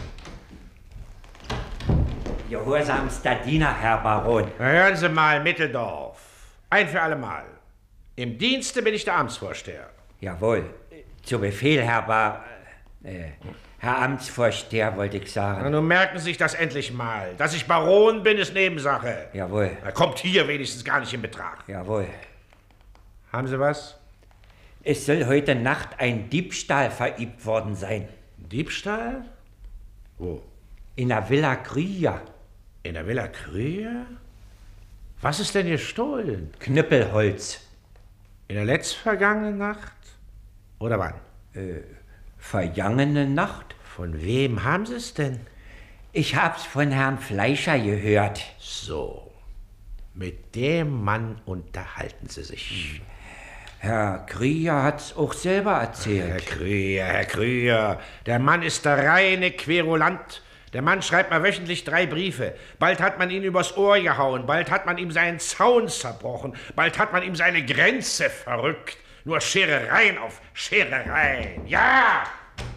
Gehorsamster Diener, Herr Baron. Na, hören Sie mal, Mitteldorf. Ein für alle Mal. Im Dienste bin ich der Amtsvorsteher. Jawohl. Zu Befehl, Herr Bar... Äh, Herr Amtsvorsteher, wollte ich sagen. Na, nun merken Sie sich das endlich mal. Dass ich Baron bin, ist Nebensache. Jawohl. Er kommt hier wenigstens gar nicht in Betracht. Jawohl. Haben Sie was? Es soll heute Nacht ein Diebstahl verübt worden sein. Diebstahl? Wo? In der Villa Krüger. In der Villa Krüger? Was ist denn gestohlen? Knüppelholz. In der letztvergangenen Nacht? Oder wann? Äh, vergangene Nacht. Von wem haben Sie es denn? Ich hab's von Herrn Fleischer gehört. So. Mit dem Mann unterhalten Sie sich. Herr Krüger hat's auch selber erzählt. Herr Krüger, Herr Krüger, der Mann ist der reine Querulant. Der Mann schreibt mal wöchentlich drei Briefe. Bald hat man ihn übers Ohr gehauen, bald hat man ihm seinen Zaun zerbrochen, bald hat man ihm seine Grenze verrückt. Nur Scherereien auf Scherereien. Ja!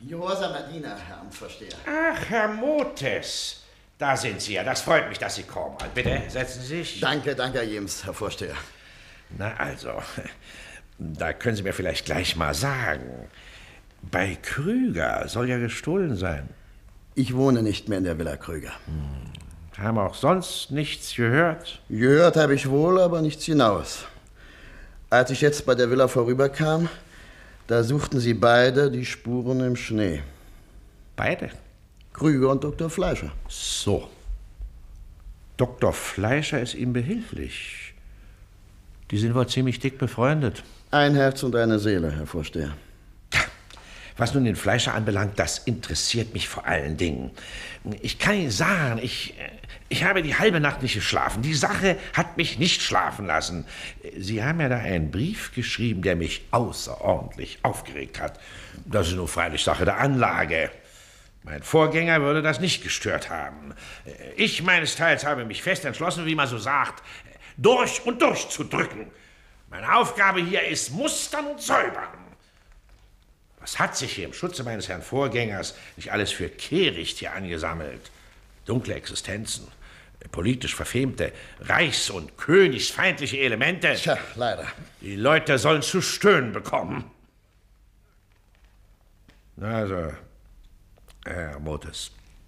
Gehorsamer Diener, Herr Amtsvorsteher. Ach, Herr Motes, da sind Sie ja. Das freut mich, dass Sie kommen. Bitte, setzen Sie sich. Danke, danke, Herr Jems, Herr Vorsteher. Na also, da können Sie mir vielleicht gleich mal sagen, bei Krüger soll ja gestohlen sein. Ich wohne nicht mehr in der Villa Krüger. Hm. Haben auch sonst nichts gehört? Gehört habe ich wohl, aber nichts hinaus. Als ich jetzt bei der Villa vorüberkam, da suchten sie beide die Spuren im Schnee. Beide? Krüger und Doktor Fleischer. So. Doktor Fleischer ist ihm behilflich. Die sind wohl ziemlich dick befreundet. Ein Herz und eine Seele, Herr Vorsteher. Was nun den Fleischer anbelangt, das interessiert mich vor allen Dingen. Ich kann Ihnen sagen, ich, ich habe die halbe Nacht nicht geschlafen. Die Sache hat mich nicht schlafen lassen. Sie haben ja da einen Brief geschrieben, der mich außerordentlich aufgeregt hat. Das ist nur freilich Sache der Anlage. Mein Vorgänger würde das nicht gestört haben. Ich meines Teils habe mich fest entschlossen, wie man so sagt, durch und durch zu drücken. Meine Aufgabe hier ist mustern und säubern. Was hat sich hier im Schutze meines Herrn Vorgängers nicht alles für Kehricht hier angesammelt? Dunkle Existenzen, politisch verfemte, reichs- und königsfeindliche Elemente. Tja, leider. Die Leute sollen zu stöhnen bekommen. Also, Herr Motes,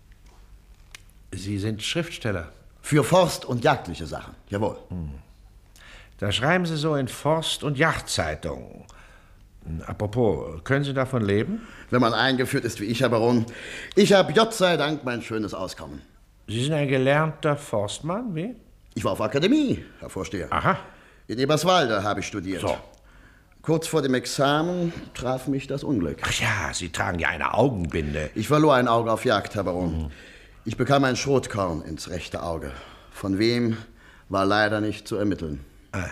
Sie sind Schriftsteller. Für Forst- und jagdliche Sachen, jawohl. Hm. Da schreiben Sie so in Forst- und Jagdzeitungen. Apropos, können Sie davon leben? Wenn man eingeführt ist wie ich, Herr Baron. Ich habe Gott sei Dank mein schönes Auskommen. Sie sind ein gelernter Forstmann, wie? Ich war auf Akademie, Herr Vorsteher. Aha. In Eberswalde habe ich studiert. So. Kurz vor dem Examen traf mich das Unglück. Ach ja, Sie tragen ja eine Augenbinde. Ich verlor ein Auge auf Jagd, Herr Baron. Mhm. Ich bekam ein Schrotkorn ins rechte Auge. Von wem war leider nicht zu ermitteln. Ah.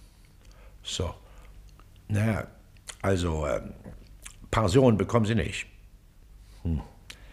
So. Naja, also, äh, Pension bekommen Sie nicht. Hm.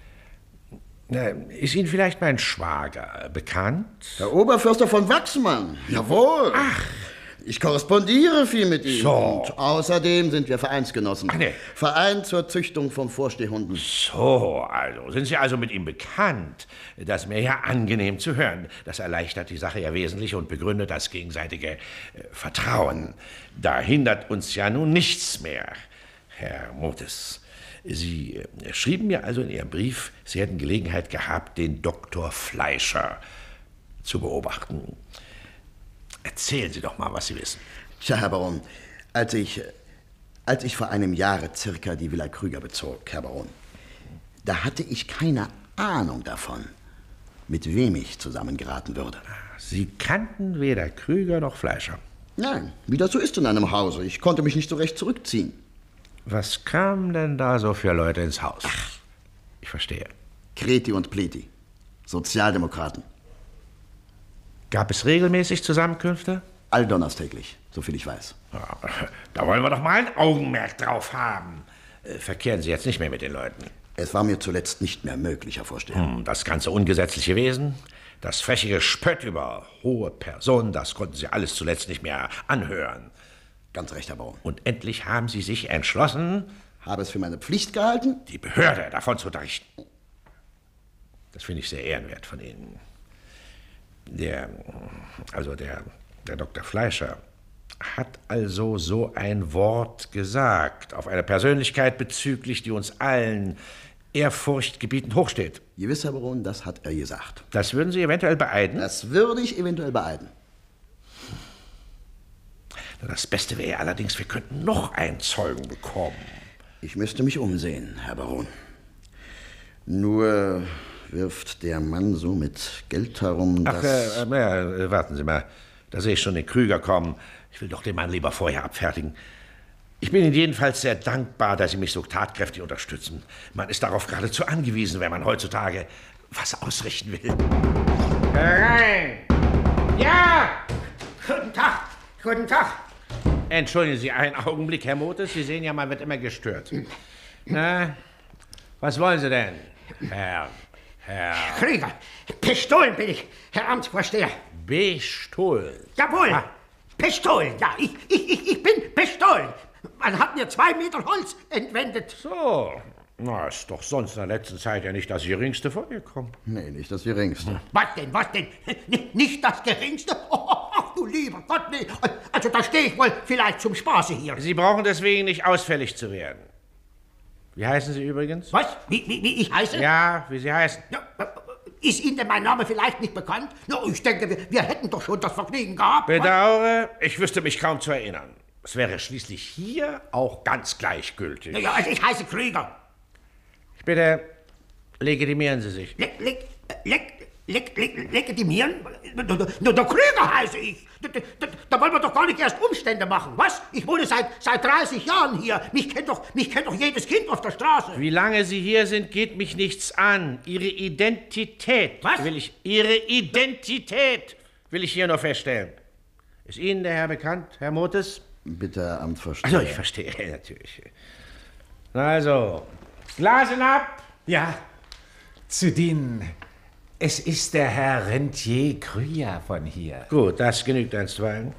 Na, ist Ihnen vielleicht mein Schwager bekannt? Der Oberförster von Wachsmann. Jawohl. Ach. Ich korrespondiere viel mit ihm. So. Und außerdem sind wir Vereinsgenossen. Ach nee. Verein zur Züchtung von Vorstehhunden. So, also, sind Sie also mit ihm bekannt? Das ist mir ja angenehm zu hören. Das erleichtert die Sache ja wesentlich und begründet das gegenseitige äh, Vertrauen. Da hindert uns ja nun nichts mehr, Herr Motes. Sie äh, schrieben mir also in Ihrem Brief, Sie hätten Gelegenheit gehabt, den Doktor Fleischer zu beobachten. Erzählen Sie doch mal, was Sie wissen. Tja, Herr Baron, als ich, als ich vor einem Jahre circa die Villa Krüger bezog, Herr Baron, da hatte ich keine Ahnung davon, mit wem ich zusammengeraten würde. Sie kannten weder Krüger noch Fleischer? Nein, wie das so ist in einem Hause. Ich konnte mich nicht so recht zurückziehen. Was kamen denn da so für Leute ins Haus? Ach. Ich verstehe. Kreti und Pleti. Sozialdemokraten. Gab es regelmäßig Zusammenkünfte? Alldonnerstäglich, soviel ich weiß. Ja, da wollen wir doch mal ein Augenmerk drauf haben. Verkehren Sie jetzt nicht mehr mit den Leuten? Es war mir zuletzt nicht mehr möglich, Herr Vorsteher. Hm, das ganze ungesetzliche Wesen, das freche Gespött über hohe Personen, das konnten Sie alles zuletzt nicht mehr anhören. Ganz recht, Herr Baron. Und endlich haben Sie sich entschlossen, habe es für meine Pflicht gehalten, die Behörde davon zu unterrichten. Das finde ich sehr ehrenwert von Ihnen. Der, also der, der Doktor Fleischer hat also so ein Wort gesagt auf eine Persönlichkeit bezüglich, die uns allen ehrfurchtgebietend hochsteht. Gewiss, Herr Baron, das hat er gesagt. Das würden Sie eventuell beeiden? Das würde ich eventuell beeiden. Das Beste wäre allerdings, wir könnten noch einen Zeugen bekommen. Ich müsste mich umsehen, Herr Baron. Nur wirft der Mann so mit Geld herum, dass... Ach, äh, äh, warten Sie mal. Da sehe ich schon den Krüger kommen. Ich will doch den Mann lieber vorher abfertigen. Ich bin Ihnen jedenfalls sehr dankbar, dass Sie mich so tatkräftig unterstützen. Man ist darauf geradezu angewiesen, wenn man heutzutage was ausrichten will. Herein! Ja! Guten Tag! Guten Tag! Entschuldigen Sie einen Augenblick, Herr Motes. Sie sehen ja, man wird immer gestört. Na, was wollen Sie denn, Herr... Herr... Krüger, Pistolen bin ich, Herr Amtsvorsteher. Bestohlen? Jawohl, ah. Pistolen, ja, ich, ich, ich, ich bin bestohlen. Man hat mir zwei Meter Holz entwendet. So, Na, ist doch sonst in der letzten Zeit ja nicht das Geringste vorgekommen. Nee, nicht das Geringste. Was denn, was denn? N nicht das Geringste? Oh, ach du lieber Gott, nee. Also da stehe ich wohl vielleicht zum Spaße hier. Sie brauchen deswegen nicht ausfällig zu werden. Wie heißen Sie übrigens? Was? Wie, wie, wie ich heiße? Ja, wie Sie heißen. Ja, ist Ihnen denn mein Name vielleicht nicht bekannt? Ja, ich denke, wir, wir hätten doch schon das Vergnügen gehabt. Bedauere, ich wüsste mich kaum zu erinnern. Es wäre schließlich hier auch ganz gleichgültig. Ja, also ich heiße Krüger. Ich bitte, legitimieren Sie sich. Leg, leg, leg, leg, leg, legitimieren? Nur der Krüger heiße ich. Da, da, da wollen wir doch gar nicht erst Umstände machen, was? Ich wohne seit, seit dreißig Jahren hier. Mich kennt, doch, mich kennt doch jedes Kind auf der Straße. Wie lange Sie hier sind, geht mich nichts an. Ihre Identität Was? will ich... Ihre Identität will ich hier nur feststellen. Ist Ihnen der Herr bekannt, Herr Motes? Bitte, Herr Amtsvorsteher. Also, ich verstehe, natürlich. Also, Glasen ab! Ja, zu dienen. Es ist der Herr Rentier Krüger von hier. Gut, das genügt einstweilen.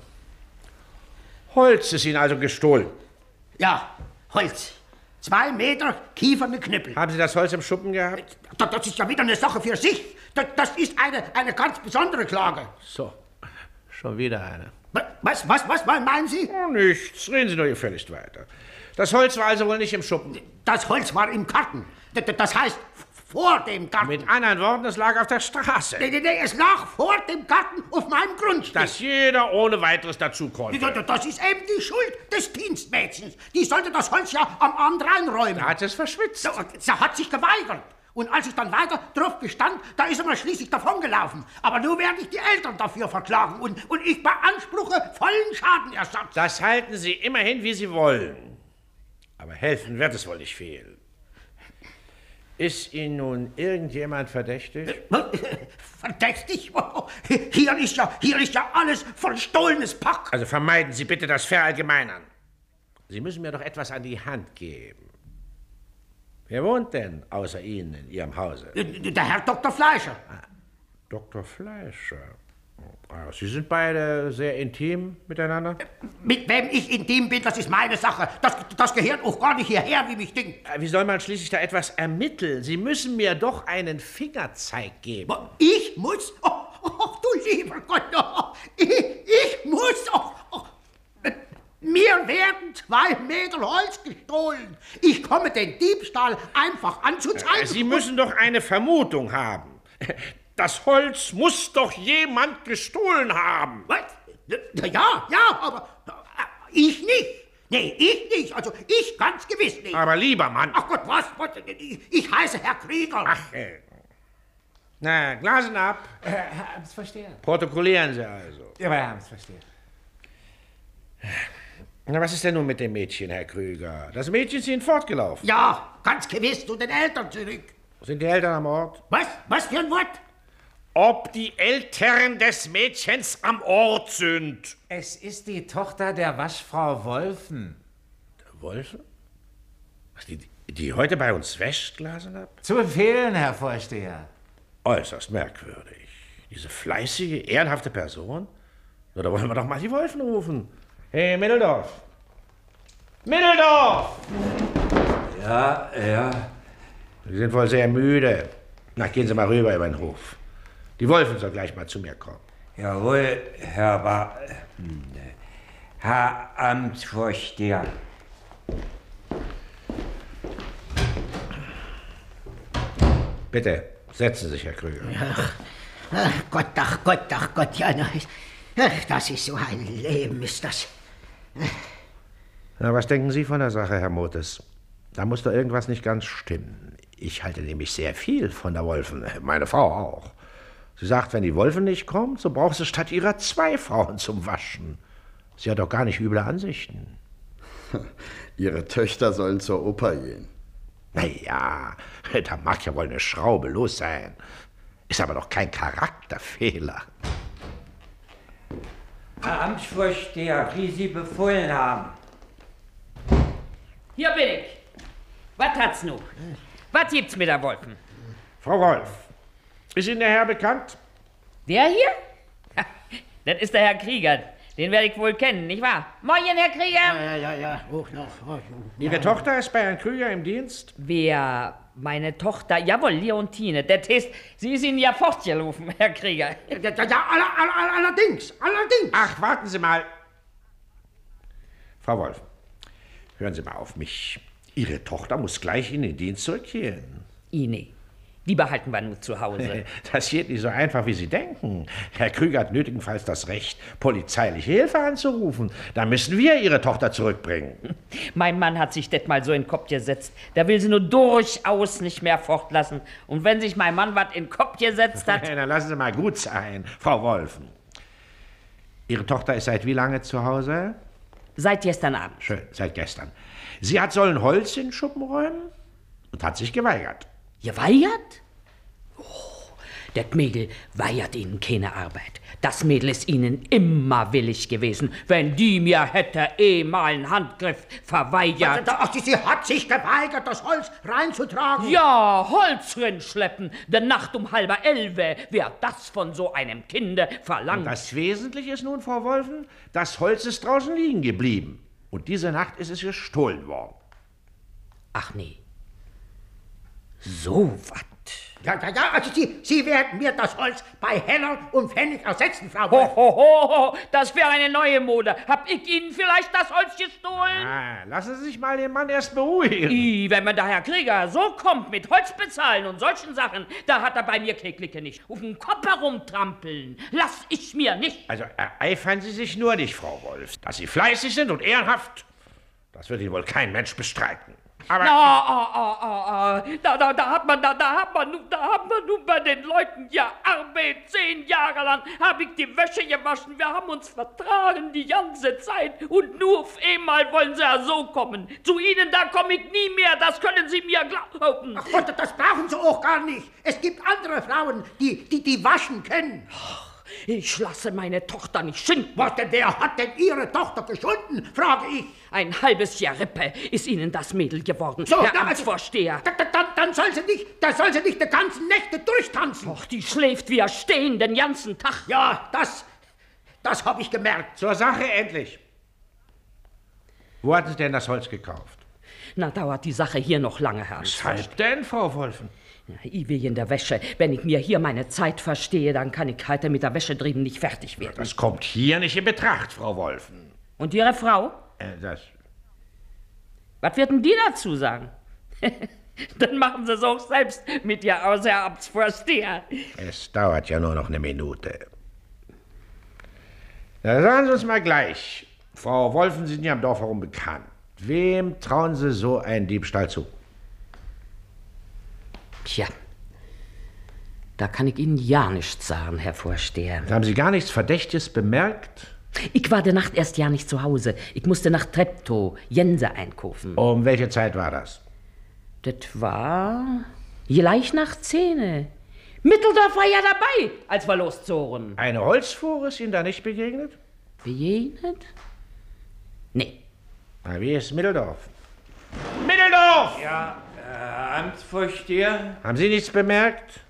Holz ist Ihnen also gestohlen. Ja, Holz. Zwei Meter kieferne Knüppel. Haben Sie das Holz im Schuppen gehabt? Das, das ist ja wieder eine Sache für sich. Das, das ist eine, eine ganz besondere Klage. So, schon wieder eine. Was, was, was meinen Sie? Oh, nichts. Reden Sie nur gefälligst weiter. Das Holz war also wohl nicht im Schuppen? Das Holz war im Garten. Das, das heißt, vor dem Garten. Mit anderen Worten, es lag auf der Straße. Nee, nee, nee, es lag vor dem Garten auf meinem Grundstück. Dass jeder ohne weiteres dazu konnte. Das, das ist eben die Schuld des Dienstmädchens. Die sollte das Holz ja am Abend reinräumen. Da hat es verschwitzt. Sie hat sich geweigert. Und als ich dann weiter drauf bestand, da ist er mal schließlich davongelaufen. Aber nur werde ich die Eltern dafür verklagen. Und, und ich beanspruche vollen Schadenersatz. Das halten Sie immerhin, wie Sie wollen. Aber helfen wird es wohl nicht fehlen. Ist Ihnen nun irgendjemand verdächtig? Verdächtig? Hier ist ja, hier ist ja alles verstohlenes Pack. Also vermeiden Sie bitte das Verallgemeinern. Sie müssen mir doch etwas an die Hand geben. Wer wohnt denn außer Ihnen in Ihrem Hause? Der Herr Doktor Fleischer. Ah, Doktor Fleischer. Ah, Sie sind beide sehr intim miteinander? Mit wem ich intim bin, das ist meine Sache. Das, das gehört auch gar nicht hierher, wie mich denkt. Wie soll man schließlich da etwas ermitteln? Sie müssen mir doch einen Fingerzeig geben. Ich muss? Oh, oh du lieber Gott, oh, ich, ich muss? Oh, oh. Mir werden zwei Meter Holz gestohlen. Ich komme den Diebstahl einfach anzuzeigen. Sie müssen doch eine Vermutung haben. Das Holz muss doch jemand gestohlen haben. Was? Ja, ja, aber ich nicht. Nee, ich nicht. Also ich ganz gewiss nicht. Aber lieber Mann. Ach Gott, was? was? Ich heiße Herr Krieger. Ach, äh. Na, Glasen ab. Äh, Herr Amtsvorsteher. Protokollieren Sie also. Ja, Herr Amtsvorsteher. Na, was ist denn nun mit dem Mädchen, Herr Krüger? Das Mädchen ist Ihnen fortgelaufen. Ja, ganz gewiss zu den Eltern zurück. Sind die Eltern am Ort? Was? Was für ein Wort? Ob die Eltern des Mädchens am Ort sind. Es ist die Tochter der Waschfrau Wolfen. Wolfen? Was, die, die heute bei uns wäscht, Glasen ab? Zu befehlen, Herr Vorsteher. Äußerst merkwürdig. Diese fleißige, ehrenhafte Person? Na, da wollen wir doch mal die Wolfen rufen. Hey, Mitteldorf! Mitteldorf! Ja, ja. Sie sind wohl sehr müde. Na, gehen Sie mal rüber über den Hof. Die Wolfen soll gleich mal zu mir kommen. Jawohl, Herr ba Herr Amtsvorsteher. Bitte, setzen Sie sich, Herr Krüger. Ach, ach Gott, ach Gott, ach Gott, ja, nein. Ach, das ist so ein Leben, ist das. Na, was denken Sie von der Sache, Herr Motes? Da muss doch irgendwas nicht ganz stimmen. Ich halte nämlich sehr viel von der Wolfen, meine Frau auch. Sie sagt, wenn die Wolfen nicht kommt, so braucht sie statt ihrer zwei Frauen zum Waschen. Sie hat doch gar nicht üble Ansichten. Ihre Töchter sollen zur Oper gehen. Na ja, da mag ja wohl eine Schraube los sein. Ist aber doch kein Charakterfehler. Herr Amtsvorsteher, wie Sie befohlen haben. Hier bin ich. Was hat's nun? Was gibt's mit der Wolfen? Frau Wolf, ist Ihnen der Herr bekannt? Der hier? Das ist der Herr Krieger, Den werde ich wohl kennen, nicht wahr? Moin, Herr Krieger! Ja, ja, ja, hoch noch. Hoch. Ihre Tochter ist bei Herrn Krüger im Dienst? Wer? Meine Tochter? Jawohl, Leontine. Das heißt, sie ist Ihnen ja fortgelaufen, Herr Krieger. Ja, ja, ja aller, aller, allerdings, allerdings. Ach, warten Sie mal. Frau Wolf, hören Sie mal auf mich. Ihre Tochter muss gleich in den Dienst zurückkehren. Ine, die behalten wir nur zu Hause. Das geht nicht so einfach, wie Sie denken. Herr Krüger hat nötigenfalls das Recht, polizeiliche Hilfe anzurufen. Da müssen wir Ihre Tochter zurückbringen. Mein Mann hat sich das mal so in den Kopf gesetzt. Der will sie nur durchaus nicht mehr fortlassen. Und wenn sich mein Mann was in den Kopf gesetzt hat... Dann lassen Sie mal gut sein, Frau Wolfen. Ihre Tochter ist seit wie lange zu Hause? Seit gestern Abend. Schön, seit gestern. Sie hat sollen Holz in den Schuppen räumen und hat sich geweigert. Geweigert? Oh, das Mädel weigert Ihnen keine Arbeit. Das Mädel ist Ihnen immer willig gewesen. Wenn die mir hätte eh mal einen Handgriff verweigert. Ach, sie hat sich geweigert, das Holz reinzutragen. Ja, Holz rinschleppen. De Nacht um halber elfe. Wer das von so einem Kinde verlangt. Und das Wesentliche ist nun, Frau Wolfen, das Holz ist draußen liegen geblieben. Und diese Nacht ist es gestohlen worden. Ach nee. So was. Ja, ja, ja, also Sie, Sie werden mir das Holz bei Heller und Pfennig ersetzen, Frau Ho, Wolf. ho, ho, ho, das wäre eine neue Mode. Hab ich Ihnen vielleicht das Holz gestohlen? Ah, lassen Sie sich mal den Mann erst beruhigen. I, wenn man der Herr Krieger so kommt mit Holz bezahlen und solchen Sachen, da hat er bei mir Keklicke nicht. Auf den Kopf herumtrampeln, lass ich mir nicht. Also ereifern Sie sich nur nicht, Frau Wolf. Dass Sie fleißig sind und ehrenhaft, das wird Ihnen wohl kein Mensch bestreiten. Aber Na, ah, ah, ah, ah. Da, da, da hat man, da, da hat man, nun- da haben wir nun bei den Leuten ja Arbeit. Zehn Jahre lang habe ich die Wäsche gewaschen. Wir haben uns vertragen die ganze Zeit. Und nur auf einmal wollen sie ja so kommen. Zu Ihnen, da komme ich nie mehr. Das können Sie mir glauben. Ach Gott, das brauchen Sie auch gar nicht. Es gibt andere Frauen, die, die, die waschen können. Ich lasse meine Tochter nicht schinden. Was denn, wer hat denn Ihre Tochter geschunden, frage ich. Ein halbes Jahr Rippe ist Ihnen das Mädel geworden, So, Herr na, also- Amtsvorsteher. Da, da, dann, dann soll sie nicht, da soll sie nicht die ganzen Nächte durchtanzen. Doch, die schläft wie er stehen den ganzen Tag. Ja, das, das habe ich gemerkt. zur Sache endlich. Wo hatten Sie denn das Holz gekauft? Na, dauert die Sache hier noch lange, Herr Amtsvorsteher. Weshalb denn, Frau Wolfen? Ja, ich will in der Wäsche. Wenn ich mir hier meine Zeit verstehe, dann kann ich heute mit der Wäsche drüben nicht fertig werden. Das kommt hier nicht in Betracht, Frau Wolfen. Und Ihre Frau? Äh, das... Was wird denn die dazu sagen? Dann machen Sie es auch selbst mit ihr aus, Herr Amtsvorsteher. Es dauert ja nur noch eine Minute. Na, sagen Sie uns mal gleich. Frau Wolfen, Sie sind ja im Dorf herum bekannt. Wem trauen Sie so einen Diebstahl zu? Tja, da kann ich Ihnen ja nichts sagen, Herr Vorsteher. Haben Sie gar nichts Verdächtiges bemerkt? Ich war der Nacht erst ja nicht zu Hause. Ich musste nach Treptow, Jense einkaufen. Um welche Zeit war das? Das war gleich nach Zähne. Mitteldorf war ja dabei, als wir loszogen. Eine Holzfuhre ist Ihnen da nicht begegnet? Begegnet? Nee. Na, wie ist Mitteldorf? Mitteldorf! Ja, Herr Amtsvorsteher, Haben Sie nichts bemerkt?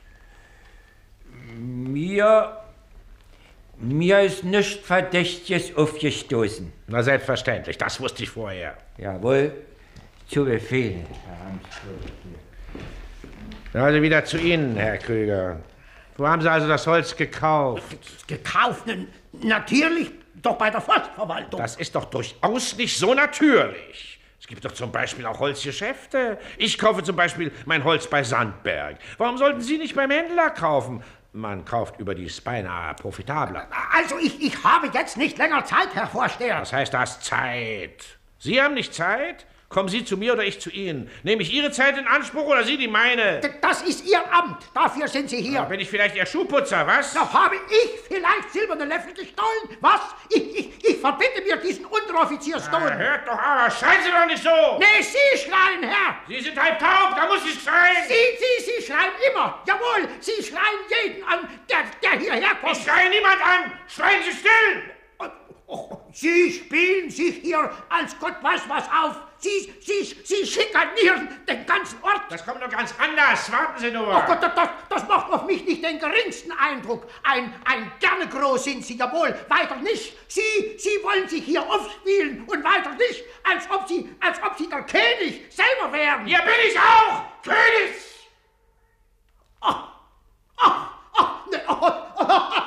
mir, mir ist nichts Verdächtiges aufgestoßen. Na, selbstverständlich, das wusste ich vorher. Jawohl, zu Befehl, Herr Amtsvorsteher. Also wieder zu Ihnen, Herr Krüger. Wo haben Sie also das Holz gekauft? Gekauft? N- Natürlich, doch bei der Forstverwaltung. Das ist doch durchaus nicht so natürlich. Es gibt doch zum Beispiel auch Holzgeschäfte. Ich kaufe zum Beispiel mein Holz bei Sandberg. Warum sollten Sie nicht beim Händler kaufen? Man kauft überdies beinahe profitabler. Also, ich, ich habe jetzt nicht länger Zeit, Herr Vorsteher. Das heißt, das Zeit. Sie haben nicht Zeit? Kommen Sie zu mir oder ich zu Ihnen? Nehme ich Ihre Zeit in Anspruch oder Sie die meine? D- Das ist Ihr Amt. Dafür sind Sie hier. Ja, bin ich vielleicht Ihr Schuhputzer, was? Doch habe ich vielleicht silberne Löffel gestohlen? Was? Ich, ich, ich verbitte mir diesen Unteroffizierstohlen. Na, hört doch aber, schreien Sie doch nicht so! Nee, Sie schreien, Herr. Sie sind halb taub, da muss ich schreien! Sie, Sie, Sie schreien immer. Jawohl, Sie schreien jeden an, der, der hierher kommt. Ich schreie niemand an! Schreien Sie still! Oh, Sie spielen sich hier als Gott weiß was auf. Sie, Sie, Sie schikanieren den ganzen Ort. Das kommt doch ganz anders, warten Sie nur! Oh Gott, das, das, das macht auf mich nicht den geringsten Eindruck. Ein, ein Gernegros sind Sie ja wohl, weiter nicht. Sie, Sie wollen sich hier aufspielen und weiter nicht, als ob Sie, als ob Sie der König selber wären. Hier bin ich auch, König! Ach, ach, ach, ne, oh, oh,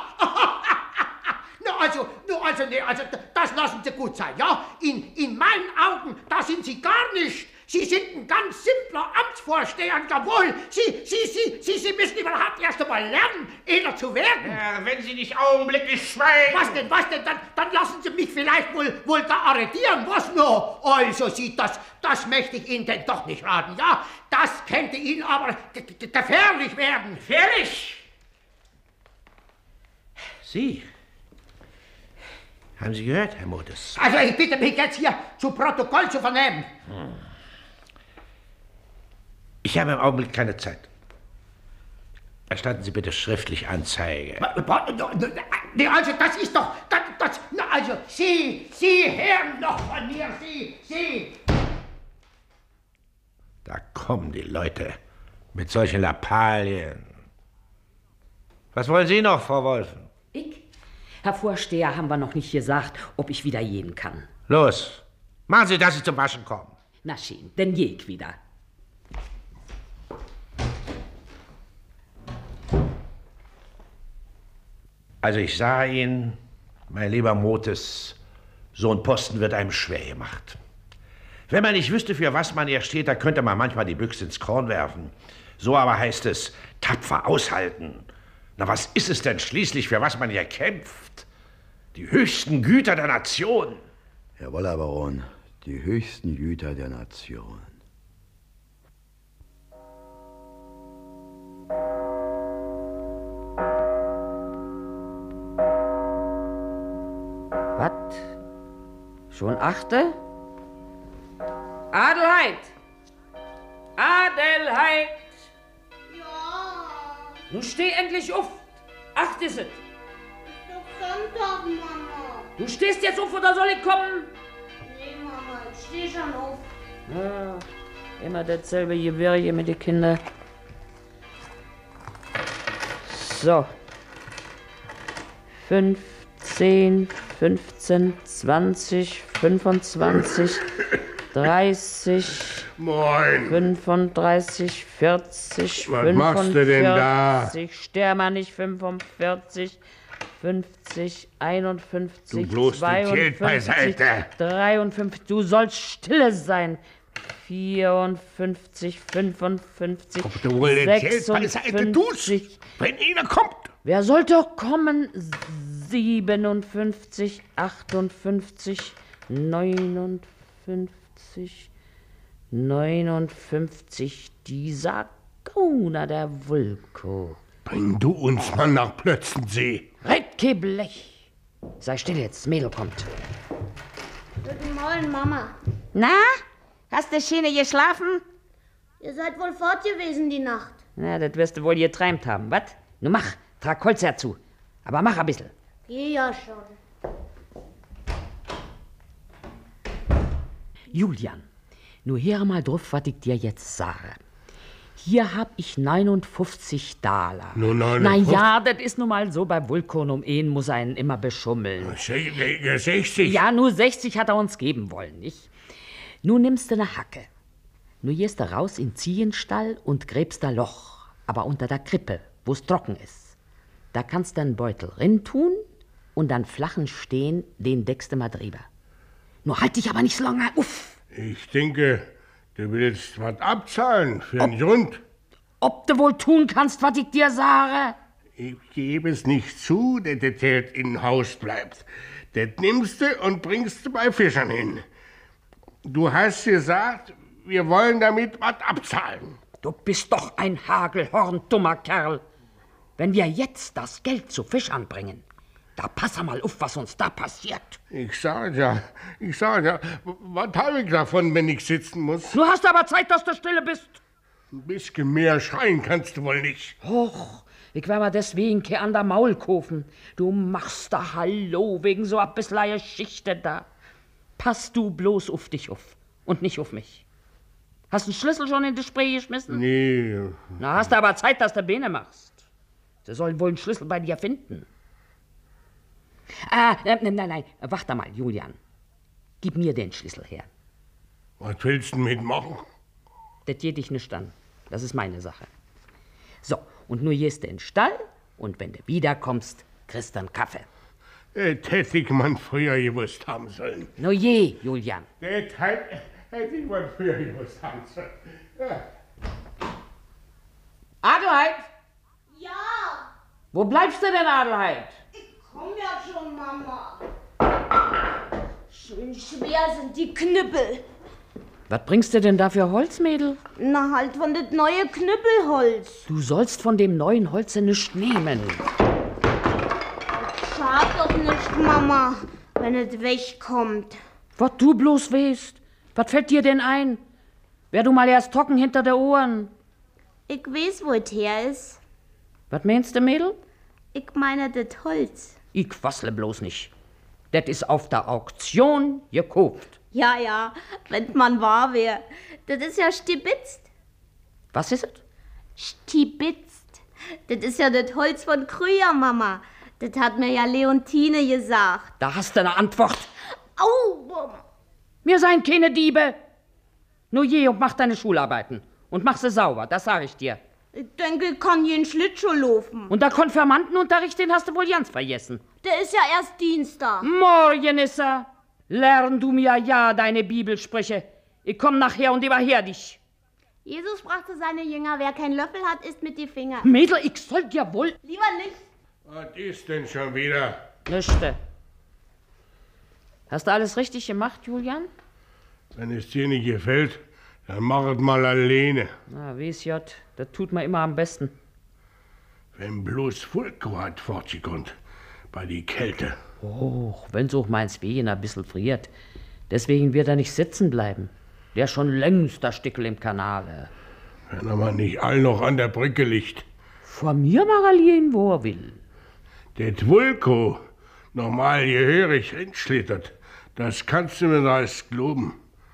ne, also, ne, also, ne, also, das lassen Sie gut sein, ja? In, in meinen Augen, da sind Sie gar nicht. Sie sind ein ganz simpler Amtsvorsteher, jawohl. Sie, Sie, Sie, Sie, Sie müssen überhaupt erst einmal lernen, einer zu werden. Ja, wenn Sie nicht augenblicklich schweigen. Was denn, was denn? Dann, dann lassen Sie mich vielleicht wohl, wohl da arretieren, was nur? Also, Sie, das, das möchte ich Ihnen denn doch nicht raten, ja? Das könnte Ihnen aber gefährlich werden. Gefährlich? Sie? Haben Sie gehört, Herr Motes? Also, ich bitte mich jetzt hier zu Protokoll zu vernehmen. Hm. Ich habe im Augenblick keine Zeit. Erstatten Sie bitte schriftlich Anzeige. Nee, also das ist doch, das, das, also Sie, Sie hören doch von mir, Sie, Sie. Da kommen die Leute mit solchen Lappalien. Was wollen Sie noch, Frau Wolfen? Ich? Herr Vorsteher, haben wir noch nicht gesagt, ob ich wieder gehen kann. Los, machen Sie, dass Sie zum Waschen kommen. Na schön, denn geh ich wieder. Also ich sah ihn, mein lieber Motes, so ein Posten wird einem schwer gemacht. Wenn man nicht wüsste, für was man hier steht, da könnte man manchmal die Büchse ins Korn werfen. So aber heißt es, tapfer aushalten. Na, was ist es denn schließlich, für was man hier kämpft? Die höchsten Güter der Nation. Jawohl, Herr Baron, die höchsten Güter der Nation. Was? Schon achte? Adelheid! Adelheid! Ja. Nun steh endlich auf! Acht ist es! Ist doch Sonntag, Mama. Du stehst jetzt auf oder soll ich kommen? Nee, Mama, ich steh schon auf. Ja, immer dasselbe Gewirr hier mit den Kindern. So. Fünf, zehn, fünfzehn, zwanzig, fünfundzwanzig, dreißig, Moin. fünfunddreißig, vierzig, Was machst du denn da? fünfundvierzig, stör mal nicht, fünfundvierzig, fünfzig, einundfünfzig, Du bloß die Geld beiseite. dreiundfünfzig, du sollst stille sein. vierundfünfzig, fünfundfünfzig, Ob du wohl das Geld beiseite tust, wenn einer kommt. Wer soll doch kommen? siebenundfünfzig, achtundfünfzig, neunundfünfzig, neunundfünfzig, dieser Gauner der Vulko. Bring du uns mal nach Plötzensee. Redke Blech! Sei still jetzt, das Mädel kommt. Guten Morgen, Mama. Na, hast du schöne geschlafen? Ihr seid wohl fort gewesen die Nacht. Na, das wirst du wohl geträumt haben, was? Nun mach, trag Holz herzu. Aber mach ein bisschen. Geh ja schon. Julian, nur hör mal drauf, was ich dir jetzt sage. Hier hab ich neunundfünfzig Daler. Nur Na neunundfünfzig? ja, das ist nun mal so, bei Vulkan um einen muss einen immer beschummeln. sechzig? Ja, nur sechzig hat er uns geben wollen, nicht? Nun nimmst du ne Hacke. Nun gehst du raus in den Ziehenstall und gräbst da Loch, aber unter der Krippe, wo's trocken ist. Da kannst du einen Beutel rin tun und dann flachen Stehen, den deckst du mal drüber. Nur halt dich aber nicht so lange uff. Ich denke, du willst was abzahlen für einen Grund. Ob du wohl tun kannst, was ich dir sage? Ich gebe es nicht zu, dass das Geld in Haus bleibt. Das nimmst du und bringst du bei Fischern hin. Du hast gesagt, wir wollen damit was abzahlen. Du bist doch ein Hagelhorn, dummer Kerl. Wenn wir jetzt das Geld zu Fischern bringen, da pass mal auf, was uns da passiert. Ich sag ja, ich sag ja, was habe ich davon, wenn ich sitzen muss? Du hast aber Zeit, dass du stille bist. Ein bisschen mehr schreien kannst du wohl nicht. Och, ich wär mal deswegen ke an der Maul kaufen. Du machst da Hallo wegen so a bissleie Geschichte da. Pass du bloß auf dich auf und nicht auf mich. Hast du den Schlüssel schon in die Spree geschmissen? Nee. Na, hast du aber Zeit, dass du Beine machst. Sie soll wohl einen Schlüssel bei dir finden. Ah, äh, nein, nein, nein, warte mal, Julian. Gib mir den Schlüssel her. Was willst du mitmachen? Das geht dich nicht an. Das ist meine Sache. So, und nur gehst du in den Stall und wenn du wiederkommst, kriegst du einen Kaffee. Das hätte ich man früher gewusst haben sollen. No je, Julian. Das hätte ich man früher gewusst haben sollen. Ja. Adelheid? Ja, Wo bleibst du denn, Adelheid? komm ja schon, Mama. Schön schwer sind die Knüppel. Was bringst du denn da für Holz, Mädel? Na halt von das neue Knüppelholz. Du sollst von dem neuen Holz nichts nehmen. Schadet doch nicht, Mama, wenn es wegkommt. Was du bloß weißt. Was fällt dir denn ein? Wär du mal erst trocken hinter der Ohren. Ich weiß, wo es her ist. Was meinst du, Mädel? Ich meine das Holz. Ich quassle bloß nicht. Das ist auf der Auktion gekauft. Ja, ja, wenn man wahr wär. Das ist ja stibitzt. Was ist es? Stibitzt. Das ist ja das Holz von Krüger, Mama. Das hat mir ja Leontine gesagt. Da hast du eine Antwort. Au, Mama. Wir seien keine Diebe. Nur je und mach deine Schularbeiten. Und mach sie sauber, das sag ich dir. Ich denke, ich kann jeden Schlittschuh laufen. Und der Konfirmandenunterricht, den hast du wohl ganz vergessen. Der ist ja erst Dienstag. Morgen ist er. Lern du mir ja deine Bibelsprüche. Ich komm nachher und überher dich. Jesus brachte seine Jünger, wer keinen Löffel hat, isst mit die Finger. Mädel, ich soll dir wohl... Lieber nicht. Was ist denn schon wieder? Nichte. Hast du alles richtig gemacht, Julian? Wenn es dir nicht gefällt, dann mach es mal alleine. Na, wie's Jott, das tut mir immer am besten. Wenn bloß Fulko hat fortgekommen, bei die Kälte. Oh, wenn's auch meins Wehen ein bisschen friert. Deswegen wird er nicht sitzen bleiben. Der ist schon längst der Stickel im Kanal. Wenn er mal nicht all noch an der Brücke liegt. Vor mir mag er liegen, wo er will. Der Vulko normal gehörig hinschlittert, das kannst du mir da erst glauben.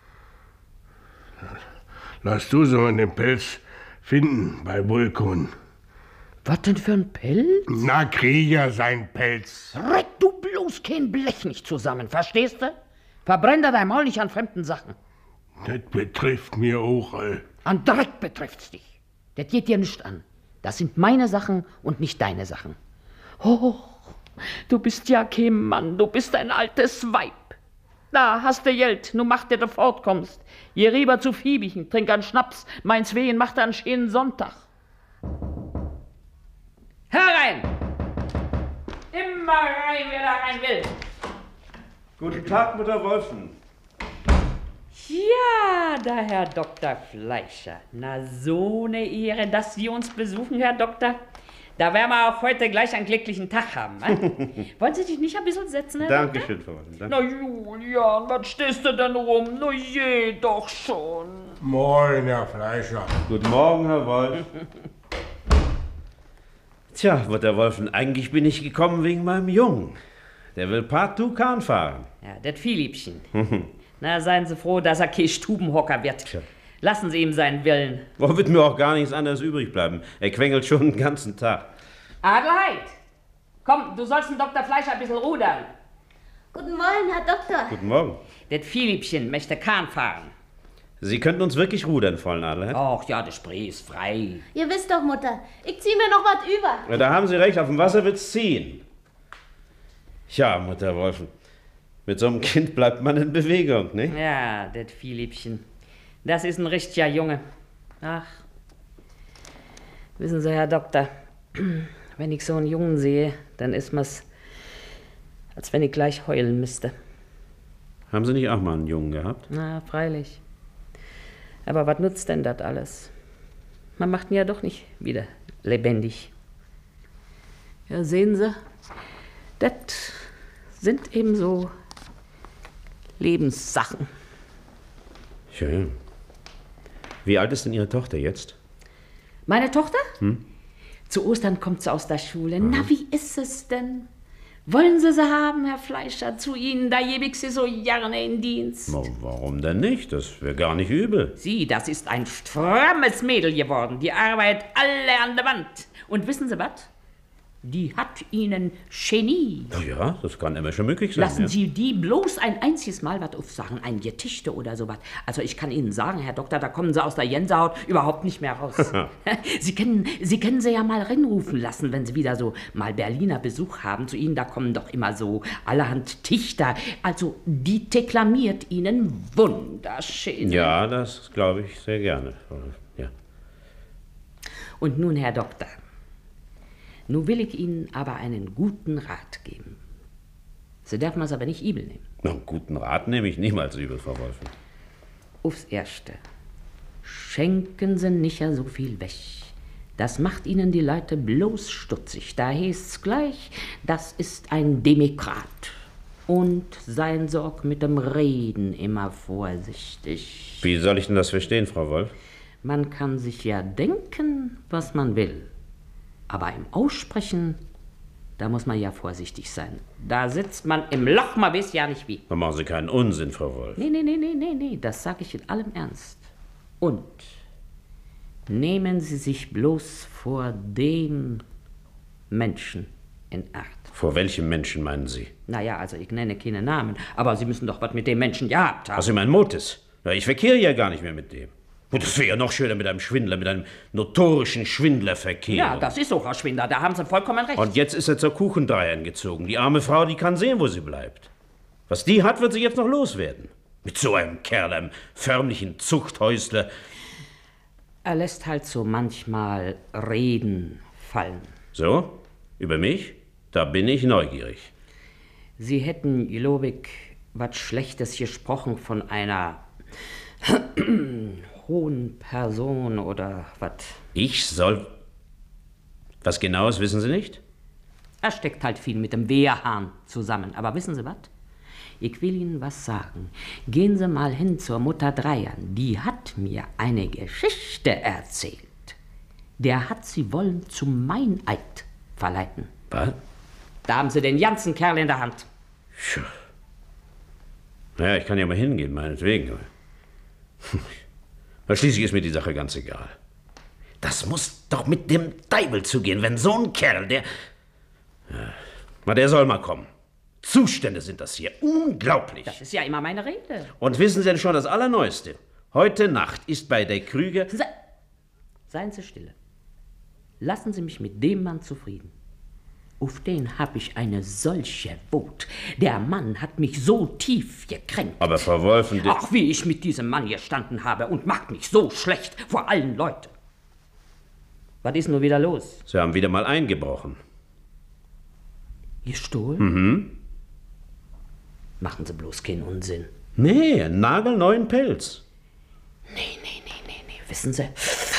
Lass du so einen Pelz finden bei Vulkon. Was denn für ein Pelz? Na, Krieger sein Pelz. Reck du bloß kein Blech nicht zusammen, verstehst du? Verbrenn da dein Maul nicht an fremden Sachen. Das betrifft mir auch all. An Dreck betrifft's dich. Das geht dir nicht an. Das sind meine Sachen und nicht deine Sachen. Oh, du bist ja kein Mann, du bist ein altes Weib. Da hast du Geld, nu mach dir, du fortkommst. Geh rüber zu Fiebichen, trink einen Schnaps, meins Wehen macht einen schönen Sonntag. Herein! Immer rein, wer da rein will. Guten Tag, Mutter Wolfen. Ja, der Herr Doktor Fleischer. Na, so eine Ehre, dass Sie uns besuchen, Herr Doktor. Da werden wir auch heute gleich einen glücklichen Tag haben. Ne? Wollen Sie sich nicht ein bisschen setzen, Herr Dankeschön, Frau Wolfen. Doktor? Na, Julian, was stehst du denn rum? Na, je doch schon. Moin, Herr Fleischer. Guten Morgen, Herr Wolf. Tja, Mutter Wolfen, eigentlich bin ich gekommen wegen meinem Jungen. Der will partout Kahn fahren. Ja, das Philippchen. Na, seien Sie froh, dass er kein Stubenhocker wird. Tja. Lassen Sie ihm seinen Willen. Wo wird mir auch gar nichts anderes übrig bleiben. Er quengelt schon den ganzen Tag. Adelheid, komm, du sollst den Doktor Fleischer ein bisschen rudern. Guten Morgen, Herr Doktor. Guten Morgen. Das Philippchen möchte Kahn fahren. Sie könnten uns wirklich rudern, Fräulein Adelheid? Ach ja, der Spree ist frei. Ihr wisst doch, Mutter, ich zieh mir noch was über. Ja, da haben Sie recht, auf dem Wasser wird's ziehen. Ja, Mutter Wolfen, mit so einem Kind bleibt man in Bewegung, ne? Ja, das Philippchen. Das ist ein richtiger Junge. Ach, wissen Sie, Herr Doktor, wenn ich so einen Jungen sehe, dann ist mir's, als wenn ich gleich heulen müsste. Haben Sie nicht auch mal einen Jungen gehabt? Na, freilich. Aber was nutzt denn das alles? Man macht ihn ja doch nicht wieder lebendig. Ja, sehen Sie, das sind eben so Lebenssachen. Schön. Wie alt ist denn Ihre Tochter jetzt? Meine Tochter? Hm? Zu Ostern kommt sie aus der Schule. Mhm. Na, wie ist es denn? Wollen Sie sie haben, Herr Fleischer? Zu Ihnen, da gebe ich Sie so gerne in Dienst. Na, warum denn nicht? Das wäre gar nicht übel. Sie, das ist ein strammes Mädel geworden. Die arbeitet alle an der Wand. Und wissen Sie was? die hat Ihnen Genie. Na ja, das kann immer schon möglich sein. Lassen ja. Sie die bloß ein einziges Mal was aufsagen, ein Gedichte oder sowas. Also ich kann Ihnen sagen, Herr Doktor, da kommen Sie aus der Gänsehaut überhaupt nicht mehr raus. Sie können, Sie können sie ja mal reinrufen lassen, wenn Sie wieder so mal Berliner Besuch haben. Zu Ihnen, da kommen doch immer so allerhand Dichter. Also die deklamiert Ihnen wunderschön. Ja, das glaube ich sehr gerne. Ja. Und nun, Herr Doktor, nun will ich Ihnen aber einen guten Rat geben. Sie dürfen es aber nicht übel nehmen. Na, einen guten Rat nehme ich niemals übel, Frau Wolfen. Aufs Erste, schenken Sie nicht ja so viel weg. Das macht Ihnen die Leute bloß stutzig. Da heißt's gleich, das ist ein Demokrat. Und seien Sie auch mit dem Reden immer vorsichtig. Wie soll ich denn das verstehen, Frau Wolf? Man kann sich ja denken, was man will. Aber im Aussprechen, da muss man ja vorsichtig sein. Da sitzt man im Loch, man weiß ja nicht wie. Da machen Sie keinen Unsinn, Frau Wolf. Nee, nee, nee, nee, nee, nee, das sage ich in allem Ernst. Und nehmen Sie sich bloß vor dem Menschen in Acht. Vor welchem Menschen meinen Sie? Naja, also ich nenne keine Namen, aber Sie müssen doch was mit dem Menschen gehabt haben. Was, Sie meinen Motis? Ja, ich verkehre ja gar nicht mehr mit dem. Und das wäre ja noch schöner mit einem Schwindler, mit einem notorischen Schwindler verkehren. Ja, das ist auch ein Schwindler, da haben Sie vollkommen recht. Und jetzt ist er zur Kuchendreierin gezogen. Die arme Frau, die kann sehen, wo sie bleibt. Was die hat, wird sie jetzt noch loswerden. Mit so einem Kerl, einem förmlichen Zuchthäusler. Er lässt halt so manchmal Reden fallen. So? Über mich? Da bin ich neugierig. Sie hätten, glaube ich, was Schlechtes gesprochen von einer hohen Person oder was. Ich soll... Was Genaues wissen Sie nicht? Er steckt halt viel mit dem Wehrhahn zusammen. Aber wissen Sie was? Ich will Ihnen was sagen. Gehen Sie mal hin zur Mutter Dreiern. Die hat mir eine Geschichte erzählt. Der hat sie wollen zum Meineid verleiten. Was? Da haben Sie den ganzen Kerl in der Hand. Tja. Naja, ich kann ja mal hingehen, meinetwegen. Aber schließlich ist mir die Sache ganz egal. Das muss doch mit dem Teufel zugehen, wenn so ein Kerl, der... Ja, na, der soll mal kommen. Zustände sind das hier. Unglaublich. Das ist ja immer meine Rede. Und wissen Sie denn schon das Allerneueste? Heute Nacht ist bei der Krüger... Se Seien Sie stille. Lassen Sie mich mit dem Mann zufrieden. Auf den habe ich eine solche Wut. Der Mann hat mich so tief gekränkt. Aber Frau Wolfen... Ach, wie ich mit diesem Mann gestanden habe und macht mich so schlecht vor allen Leuten. Was ist nun wieder los? Sie haben wieder mal eingebrochen. Gestohlen? Mhm. Machen Sie bloß keinen Unsinn. Nee, einen nagelneuen Pelz. Nee, nee, nee, nee, nee. Wissen Sie,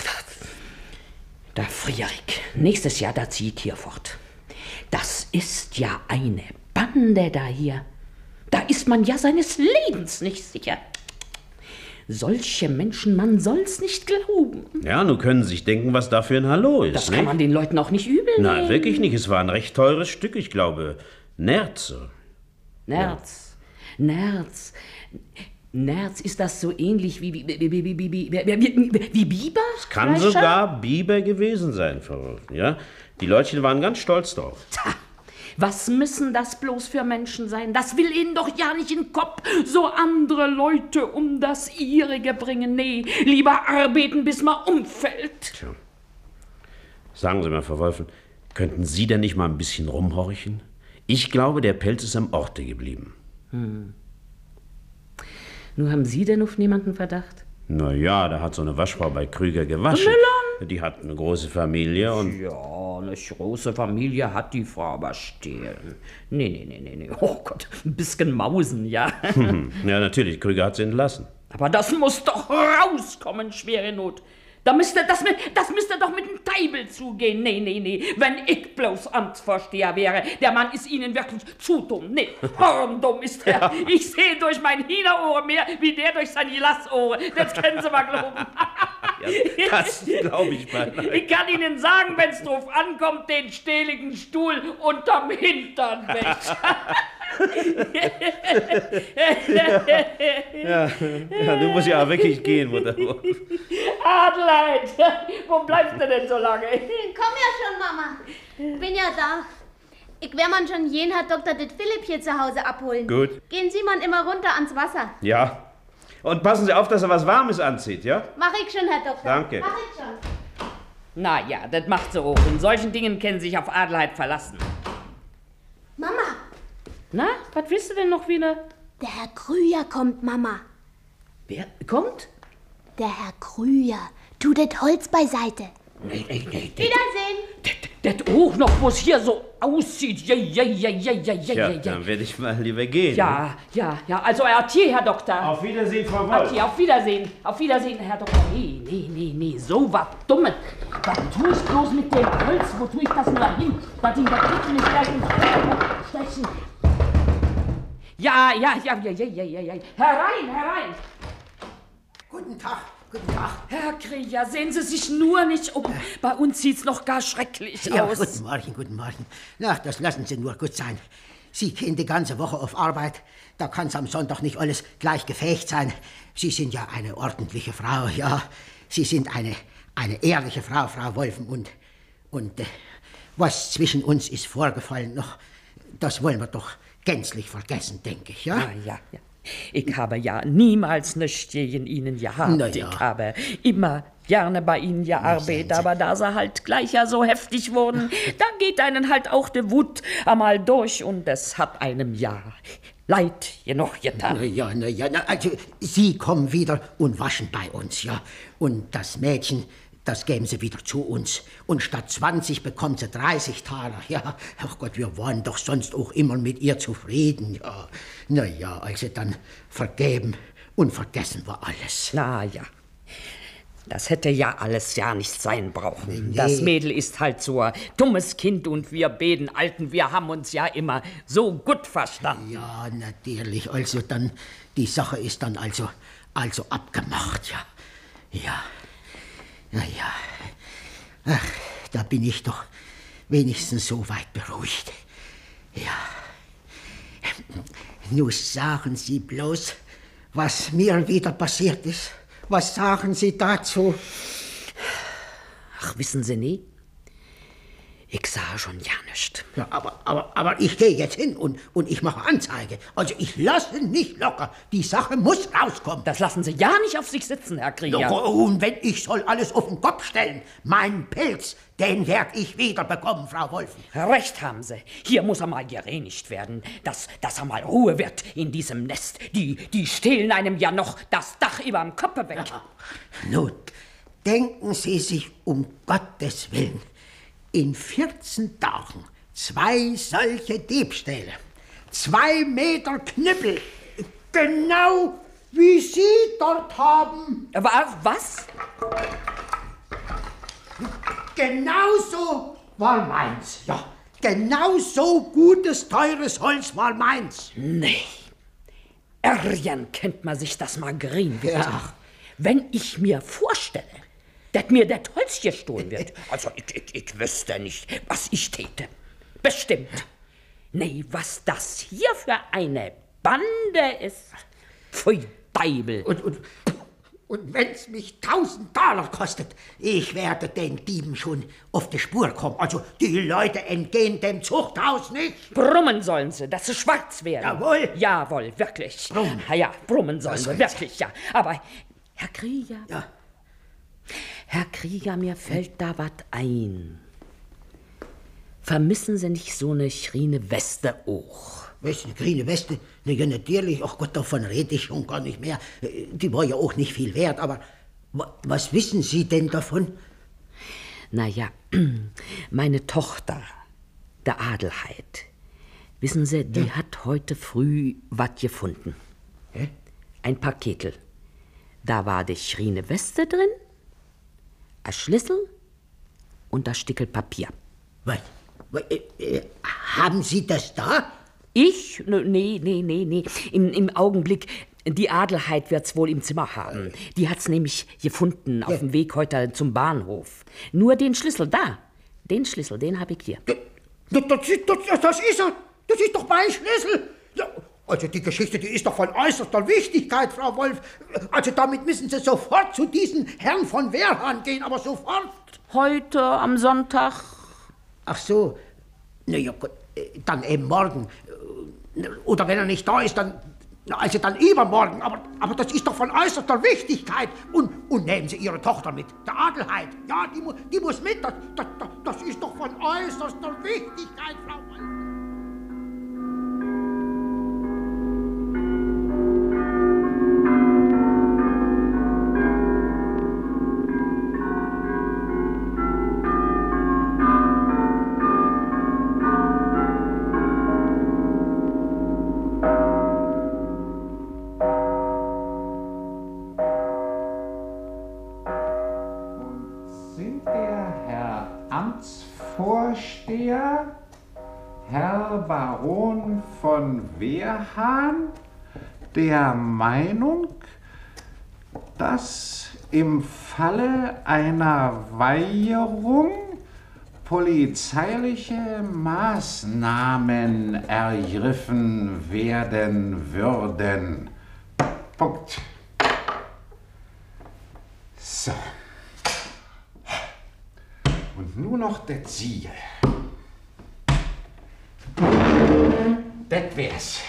da friere ich. Nächstes Jahr, da ziehe ich hier fort. Das ist ja eine Bande da hier. Da ist man ja seines Lebens nicht sicher. Solche Menschen, man soll's nicht glauben. Ja, nun können Sie sich denken, was da für ein Hallo ist. Das nicht? kann man den Leuten auch nicht übel nehmen. Nein, wirklich nicht. Es war ein recht teures Stück, ich glaube. Nerze. Nerz. Ja. Nerz. Nerz, ist das so ähnlich wie, wie, wie, wie, wie, wie, wie, wie, wie Biber? Es kann Fleischer? sogar Biber gewesen sein, Frau Wolfen, ja? Die Leutchen waren ganz stolz drauf. Tja, was müssen das bloß für Menschen sein? Das will ihnen doch ja nicht in den Kopf. So andere Leute um das ihrige bringen. Nee, lieber arbeiten, bis man umfällt. Tja. Sagen Sie mal, Frau Wolfen, könnten Sie denn nicht mal ein bisschen rumhorchen? Ich glaube, der Pelz ist am Orte geblieben. Hm. Nur haben Sie denn auf niemanden Verdacht? Na ja, da hat so eine Waschfrau bei Krüger gewaschen. Müllern? Die hat eine große Familie und... Ja, eine große Familie hat die Frau aber stehlen. Nee, nee, nee, nee, nee. Oh Gott, ein bisschen Mausen, ja. Ja, natürlich, Krüger hat sie entlassen. Aber das muss doch rauskommen, schwere Not. Da müsste, das, das müsste doch mit dem Teibel zugehen. Nee, nee, nee. Wenn ich bloß Amtsvorsteher wäre, der Mann ist Ihnen wirklich zu dumm. Nee, horndumm ist er. Ja. Ich sehe durch mein Hühnerohr mehr, wie der durch sein Lassohr. Das können Sie mal glauben. Ja, das glaube ich mal. Ich kann Ihnen sagen, wenn es drauf ankommt, den stähligen Stuhl unterm Hintern weg. ja, ja, du musst ja wirklich gehen, Mutter. Adelheid, wo bleibst du denn so lange? Komm ja schon, Mama. Bin ja da. Ich werde man schon jeden Herr Doktor det Philipp hier zu Hause abholen. Gut. Gehen Sie mal immer runter ans Wasser. Ja. Und passen Sie auf, dass er was Warmes anzieht, ja? Mach ich schon, Herr Doktor. Danke. Mach ich schon. Na ja, das macht sie auch. In solchen Dingen können sich auf Adelheid verlassen. Mama. Na, was willst du denn noch wieder? Der Herr Krüger kommt, Mama. Wer kommt? Der Herr Krüger. Tu das Holz beiseite. Nee, nee, nee. Wiedersehen. Das auch noch, wo es hier so aussieht. Ja, ja, ja, ja, ja, ja, Tja, ja. dann werde ich mal lieber gehen. Ja, ja, ja. Also, Adieu, Herr Doktor. Auf Wiedersehen, Frau Wolf. Adieu, auf Wiedersehen. Auf Wiedersehen, Herr Doktor. Nee, nee, nee, nee. So was Dummes. Was tue ich bloß mit dem Holz? Wo tue ich das nur hin? Was in der Küche nicht gleich ins Feuer stechen? Ja, ja, ja, ja, ja, ja, ja, ja. Herein, herein. Guten Tag, guten Tag. Herr Krieger, sehen Sie sich nur nicht um. Bei uns sieht's noch gar schrecklich Ja, aus. guten Morgen, guten Morgen. Na, das lassen Sie nur gut sein. Sie gehen die ganze Woche auf Arbeit. Da kann's am Sonntag nicht alles gleich gefecht sein. Sie sind ja eine ordentliche Frau, ja. Sie sind eine, eine ehrliche Frau, Frau Wolfen. Und, und äh, was zwischen uns ist vorgefallen noch, das wollen wir doch gänzlich vergessen, denke ich, ja? Ah, ja, ja. Ich habe ja niemals nichts gegen Ihnen gehabt. Na ja. Ich habe immer gerne bei Ihnen gearbeitet, aber da Sie halt gleich ja so heftig wurden, da geht einen halt auch die Wut einmal durch und es hat einem ja leid genug getan. Na ja, na ja, na, also Sie kommen wieder und waschen bei uns, ja. Und das Mädchen, das geben Sie wieder zu uns. Und statt zwanzig bekommt sie dreißig Taler, ja. Ach Gott, wir waren doch sonst auch immer mit ihr zufrieden, ja. Na ja, also dann vergeben und vergessen wir alles. Na ja. Das hätte ja alles ja nicht sein brauchen. Nee. Das Mädel ist halt so ein dummes Kind und wir beiden Alten, wir haben uns ja immer so gut verstanden. Ja, natürlich. Also dann, die Sache ist dann also, also abgemacht, ja. Ja. Na ja. Ach, da bin ich doch wenigstens so weit beruhigt. Ja. Nun sagen Sie bloß, was mir wieder passiert ist. Was sagen Sie dazu? Ach, wissen Sie nie? Ich sah schon ja nichts. Ja, aber, aber, aber ich gehe jetzt hin und, und ich mache Anzeige. Also ich lasse nicht locker. Die Sache muss rauskommen. Das lassen Sie ja nicht auf sich sitzen, Herr Krieger. Ja, und wenn ich soll alles auf den Kopf stellen, meinen Pilz, den werd ich wieder bekommen, Frau Wolfen. Recht haben Sie. Hier muss einmal gereinigt werden, dass, dass einmal Ruhe wird in diesem Nest. Die, die stehlen einem ja noch das Dach über dem Kopf weg. Ja. Nun, denken Sie sich um Gottes Willen in vierzehn Tagen zwei solche Diebstähle, zwei Meter Knüppel, genau wie Sie dort haben. Was? Genauso war meins, ja. Genauso gutes, teures Holz war meins. Nee. Ärgern kennt man sich das Margarin wird. Ja. Wenn ich mir vorstelle, dass mir das Holz gestohlen wird, also ich, ich, ich wüsste nicht, was ich täte. Bestimmt. Nee, was das hier für eine Bande ist. Pfui, Deibel. Und, und, und wenn's mich tausend Taler kostet, ich werde den Dieben schon auf die Spur kommen. Also die Leute entgehen dem Zuchthaus nicht. Brummen sollen sie, dass sie schwarz werden. Jawohl. Jawohl, wirklich. Brummen. Ja, ja, brummen sollen Das sie, weiß wirklich, ja. Aber, Herr Krieger, Ja. Herr Krieger, mir fällt da was ein. Vermissen Sie nicht so eine schrine Weste auch? Was, eine grüne Weste? Na ja, natürlich. Ach Gott, davon rede ich schon gar nicht mehr. Die war ja auch nicht viel wert, aber wa- was wissen Sie denn davon? Na ja, meine Tochter, der Adelheid, wissen Sie, die hat heute früh was gefunden. Hä? Ein Paketel. Da war die schrine Weste drin, ein Schlüssel und das Stückel Papier. Was? wa- äh, äh, haben Sie das da? Ich? N- Nee, nee, nee, nee. Im, im Augenblick, die Adelheid wird's wohl im Zimmer haben. Die hat's nämlich gefunden auf dem Weg heute zum Bahnhof. Nur den Schlüssel da. Den Schlüssel, den habe ich hier. Das, das, ist- das, das ist er. Das ist doch mein Schlüssel. Ja, also die Geschichte, die ist doch von äußerster Wichtigkeit, Frau Wolf. Also damit müssen Sie sofort zu diesen Herrn von Wehrhahn gehen, aber sofort. Heute am Sonntag Ach so. Na ja, gut. Dann eben morgen. Oder wenn er nicht da ist, dann... Also dann übermorgen. Aber, aber das ist doch von äußerster Wichtigkeit. Und, und nehmen Sie Ihre Tochter mit. Der Adelheid. Ja, die, mu die muss mit. Das, das, das ist doch von äußerster Wichtigkeit, Frau Wolf. Vorsteher, Herr Baron von Wehrhahn, der Meinung, dass im Falle einer Weigerung polizeiliche Maßnahmen ergriffen werden würden. Punkt. So. Und nur noch das Siegel. Das wär's.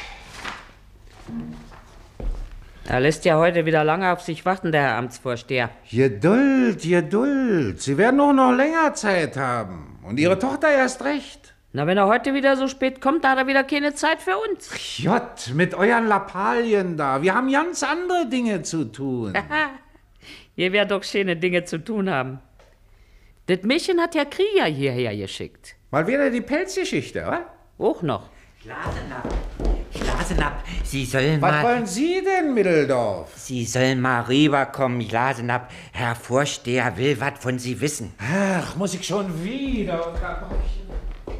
Er lässt ja heute wieder lange auf sich warten, der Herr Amtsvorsteher. Geduld, Geduld. Sie werden auch noch länger Zeit haben. Und Ihre Tochter erst recht. Na, wenn er heute wieder so spät kommt, da hat er wieder keine Zeit für uns. Jott, mit euren Lappalien da. Wir haben ganz andere Dinge zu tun. Ihr werdet doch schöne Dinge zu tun haben. Das Mädchen hat ja Krieger hierher geschickt. Mal wieder die Pelzgeschichte, oder? Auch noch. Glasenapp, Glasenapp, Sie sollen Was mal... wollen Sie denn, Middeldorf? Sie sollen mal rüberkommen, Glasenapp. Herr Vorsteher will was von Sie wissen. Ach, muss ich schon wieder unterbrechen.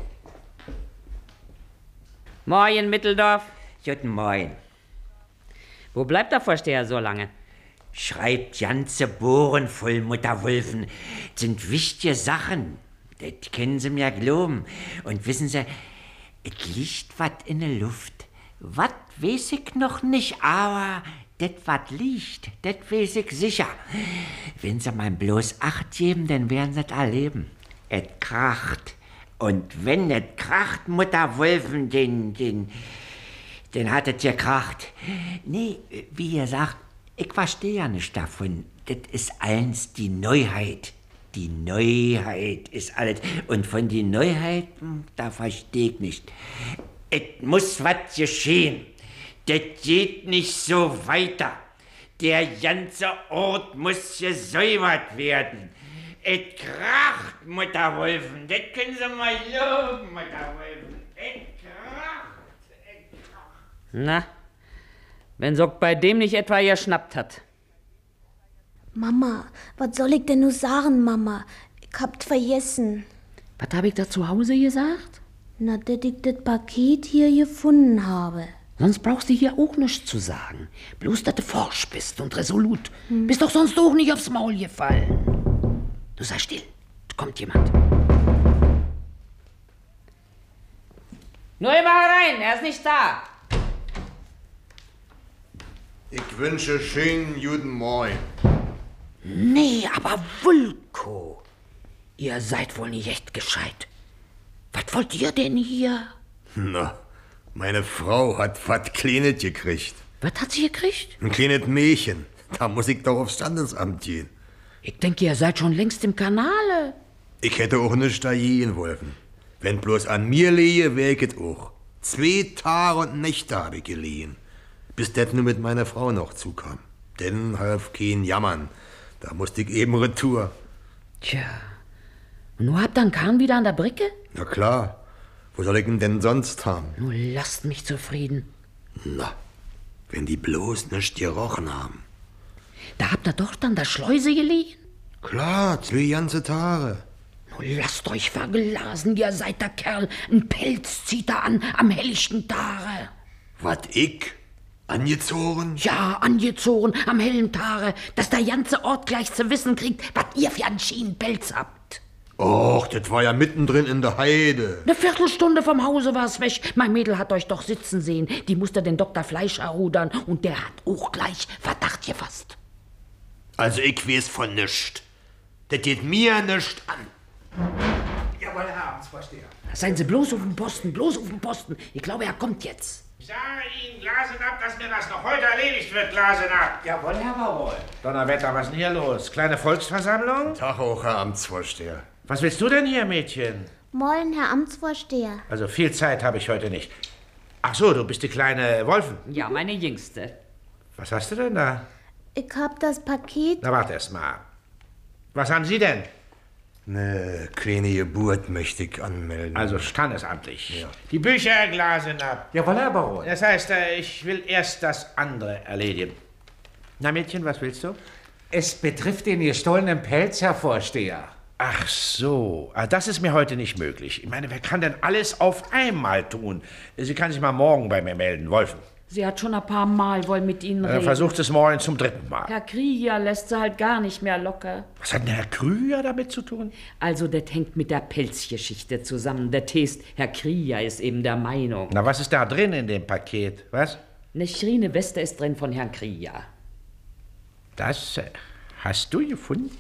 Moin, Mitteldorf. Guten Morgen. Wo bleibt der Vorsteher so lange? Schreibt ganze Bohren voll, Mutter Wulfen. Sind wichtige Sachen. Das können Sie mir glauben. Und wissen Sie, es liegt was in der Luft. Was weiß ich noch nicht, aber das was liegt, das weiß ich sicher. Wenn Sie mal bloß Acht geben, dann werden Sie es erleben. Es kracht. Und wenn es kracht, Mutter Wulfen, den, den, den hat es gekracht. Nee, wie ihr sagt, ich verstehe ja nicht davon. Das ist eins die Neuheit. Die Neuheit ist alles. Und von den Neuheiten, da verstehe ich nicht. Es muss was geschehen. Das geht nicht so weiter. Der ganze Ort muss gesäubert werden. Es kracht, Mutter Wulfen. Das können Sie mal loben, Mutter Wulfen. Es kracht. Es kracht. Na, wenn Sock bei dem nicht etwa geschnappt hat. Mama, was soll ich denn nur sagen, Mama? Ich hab's vergessen. Was hab ich da zu Hause gesagt? Na, dass ich das Paket hier gefunden habe. Sonst brauchst du hier auch nichts zu sagen. Bloß, dass du forsch bist und resolut. Hm. Bist doch sonst auch nicht aufs Maul gefallen. Du sei still, da kommt jemand. Nur immer herein, er ist nicht da. Ich wünsche schönen guten Morgen. Nee, aber Vulko. Ihr seid wohl nicht echt gescheit. Was wollt ihr denn hier? Na, meine Frau hat was Kleines gekriegt. Was hat sie gekriegt? Ein kleines Mädchen. Da muss ich doch aufs Standesamt gehen. Ich denke, ihr seid schon längst im Kanale. Ich hätte auch nichts da gehen wollen. Wenn bloß an mir lehe, wär ich es auch. Zwei Tage und Nächte habe ich geliehen. Bis das nur mit meiner Frau noch zukam. Denn half kein Jammern. Da musste ich eben retour. Tja, und nun habt ihr einen Kahn wieder an der Bricke? Na klar. Wo soll ich ihn denn sonst haben? Nun lasst mich zufrieden. Na, wenn die bloß nicht gerochen haben. Da habt ihr doch dann der Schleuse geliehen? Klar, zwei ganze Tage. Nun lasst euch verglasen, ihr seid der Kerl. Ein Pelz zieht er an am helllichten Tage. Was, ich? Angezogen? Ja, angezogen am hellen Tage, dass der ganze Ort gleich zu wissen kriegt, was ihr für einen Schienenpelz habt. Och, das war ja mittendrin in der Heide. Eine Viertelstunde vom Hause war's weg. Mein Mädel hat euch doch sitzen sehen. Die musste den Doktor Fleisch errudern und der hat auch gleich Verdacht gefasst. Also ich weiß von nischt. Das geht mir nischt an. Ja. Jawohl, Herr Amtsvorsteher. Seien Sie bloß auf dem Posten, bloß auf dem Posten. Ich glaube, er kommt jetzt. Ich sage Ihnen, Glasenapp, dass mir das noch heute erledigt wird, Glasenapp. Jawohl, Herr Baron. Donnerwetter, was ist denn hier los? Kleine Volksversammlung? Tag auch, Herr Amtsvorsteher. Was willst du denn hier, Mädchen? Moin, Herr Amtsvorsteher. Also viel Zeit habe ich heute nicht. Ach so, du bist die kleine Wolfen. Ja, meine Jüngste. Was hast du denn da? Ich hab das Paket. Na, warte erst mal. Was haben Sie denn? Eine kleine Geburt möchte ich anmelden. Also standesamtlich. Ja. Die Bücher, Glasenapp. Jawohl, Herr Baron. Das heißt, ich will erst das andere erledigen. Na, Mädchen, was willst du? Es betrifft den gestohlenen Pelz, Herr Vorsteher. Ach so, das ist mir heute nicht möglich. Ich meine, wer kann denn alles auf einmal tun? Sie kann sich mal morgen bei mir melden, Wolfen. Sie hat schon ein paar Mal wollen mit Ihnen reden. Versucht es morgen zum dritten Mal. Herr Krieger lässt sie halt gar nicht mehr locker. Was hat denn Herr Krüger damit zu tun? Also, das hängt mit der Pelzgeschichte zusammen. Der Test, Herr Krieger ist eben der Meinung. Na, was ist da drin in dem Paket, was? Eine schrine Weste ist drin von Herrn Krieger. Das äh, hast du gefunden?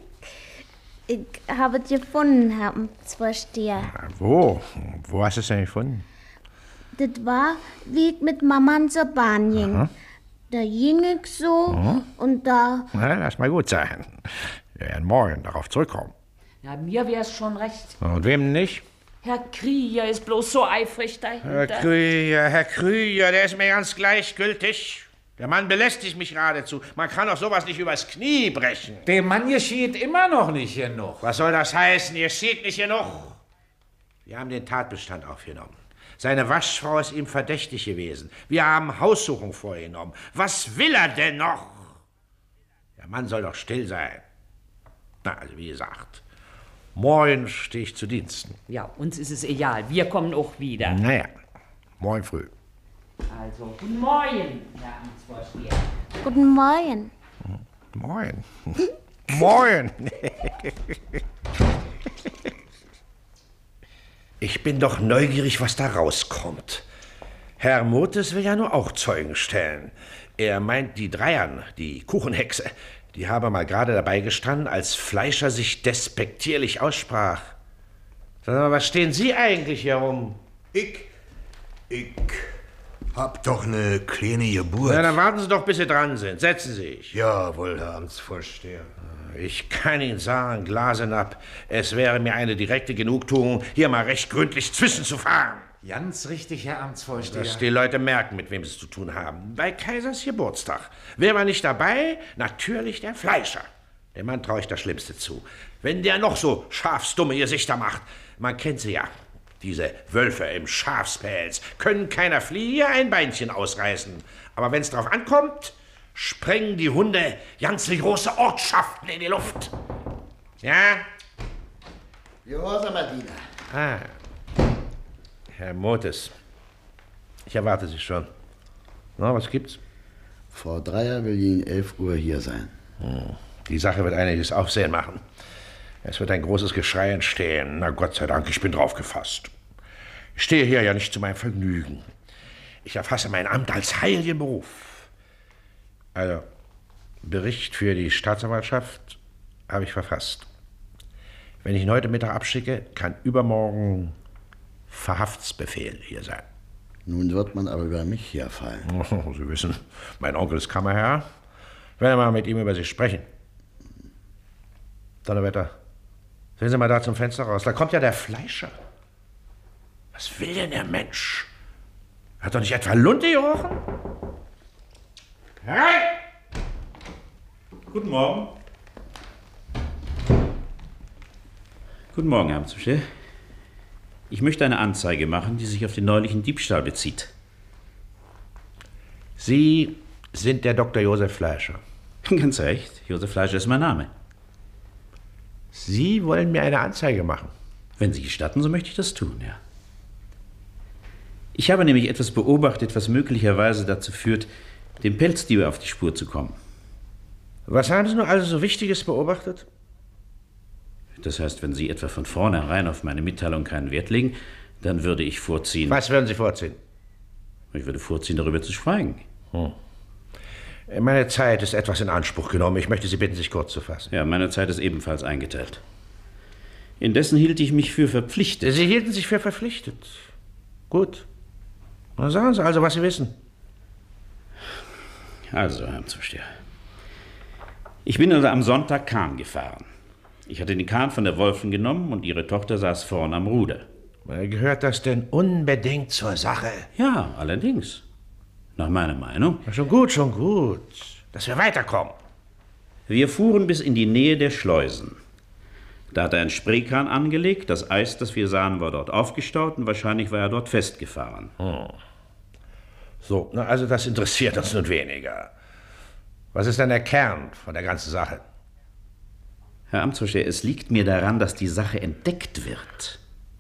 Ich habe es gefunden, Herr Amtsvorsteher. Wo? Wo hast du es denn gefunden? Das war, wie ich mit Mama zur Bahn ging. Aha. Da ging ich so Aha. und da... Na, lass mal gut sein. Wir werden morgen darauf zurückkommen. Ja, mir wär's schon recht. Und wem nicht? Herr Krieger ist bloß so eifrig dahinter. Herr Krüger, Herr Krüger, der ist mir ganz gleichgültig. Der Mann belästigt mich geradezu. Man kann doch sowas nicht übers Knie brechen. Dem Mann geschieht immer noch nicht genug. Was soll das heißen? Ihr geschieht nicht genug. Wir haben den Tatbestand aufgenommen. Seine Waschfrau ist ihm verdächtig gewesen. Wir haben Haussuchung vorgenommen. Was will er denn noch? Der Mann soll doch still sein. Na, also wie gesagt, morgen stehe ich zu Diensten. Ja, uns ist es egal. Wir kommen auch wieder. Naja, morgen früh. Also, guten Morgen, Herr Amtsvorsteher. Guten Morgen. Morgen. Morgen. Ich bin doch neugierig, was da rauskommt. Herr Motes will ja nur auch Zeugen stellen. Er meint, die Dreiern, die Kuchenhexe, die habe mal gerade dabei gestanden, als Fleischer sich despektierlich aussprach. Sag mal, was stehen Sie eigentlich hier rum? Ich, ich hab doch eine kleine Geburt. Na, dann warten Sie doch, bis Sie dran sind. Setzen Sie sich. Jawohl, Herr Amtsvorsteher. Ich kann Ihnen sagen, Glasenapp, es wäre mir eine direkte Genugtuung, hier mal recht gründlich zwischenzufahren. Ganz richtig, Herr Amtsvorsteher. Dass die Leute merken, mit wem sie es zu tun haben. Bei Kaisers Geburtstag. Wer war nicht dabei? Natürlich der Fleischer. Dem Mann traue ich das Schlimmste zu. Wenn der noch so schafsdumme Gesichter macht. Man kennt sie ja. Diese Wölfe im Schafspelz können keiner Fliege ein Beinchen ausreißen. Aber wenn es drauf ankommt, sprengen die Hunde ganze große Ortschaften in die Luft. Ja? Gehorsam, Adina. Ah. Herr Motes, ich erwarte Sie schon. Na, was gibt's? Frau Dreier will gegen elf Uhr hier sein. Hm. Die Sache wird einiges Aufsehen machen. Es wird ein großes Geschrei entstehen. Na Gott sei Dank, ich bin drauf gefasst. Ich stehe hier ja nicht zu meinem Vergnügen. Ich erfasse mein Amt als heiligen Beruf. Also, Bericht für die Staatsanwaltschaft habe ich verfasst. Wenn ich ihn heute Mittag abschicke, kann übermorgen Verhaftsbefehl hier sein. Nun wird man aber über mich herfallen. Oh, Sie wissen, mein Onkel ist Kammerherr. Ich werde mal mit ihm über Sie sprechen. Donnerwetter, sehen Sie mal da zum Fenster raus. Da kommt ja der Fleischer. Was will denn der Mensch? Hat doch nicht etwa Lunte gerochen? Herein! Guten Morgen. Guten Morgen, Herr Amtsvorsteher. Ich möchte eine Anzeige machen, die sich auf den neulichen Diebstahl bezieht. Sie sind der Doktor Josef Fleischer. Ganz recht. Josef Fleischer ist mein Name. Sie wollen mir eine Anzeige machen? Wenn Sie gestatten, so möchte ich das tun, ja. Ich habe nämlich etwas beobachtet, was möglicherweise dazu führt, dem Pelzdieb auf die Spur zu kommen. Was haben Sie nun also so Wichtiges beobachtet? Das heißt, wenn Sie etwa von vornherein auf meine Mitteilung keinen Wert legen, dann würde ich vorziehen... Was würden Sie vorziehen? Ich würde vorziehen, darüber zu schweigen. Hm. Meine Zeit ist etwas in Anspruch genommen. Ich möchte Sie bitten, sich kurz zu fassen. Ja, meine Zeit ist ebenfalls eingeteilt. Indessen hielt ich mich für verpflichtet. Sie hielten sich für verpflichtet. Gut. Na, sagen Sie also, was Sie wissen. Also, Herr Amtsvorsteher. Ich bin also am Sonntag Kahn gefahren. Ich hatte den Kahn von der Wolfen genommen und ihre Tochter saß vorn am Ruder. Gehört das denn unbedingt zur Sache? Ja, allerdings. Nach meiner Meinung. Schon gut, schon gut. Dass wir weiterkommen. Wir fuhren bis in die Nähe der Schleusen. Da hat er einen Spreekahn angelegt. Das Eis, das wir sahen, war dort aufgestaut und wahrscheinlich war er dort festgefahren. Hm. So, na, also das interessiert uns nun weniger. Was ist denn der Kern von der ganzen Sache? Herr Amtsvorsteher, es liegt mir daran, dass die Sache entdeckt wird.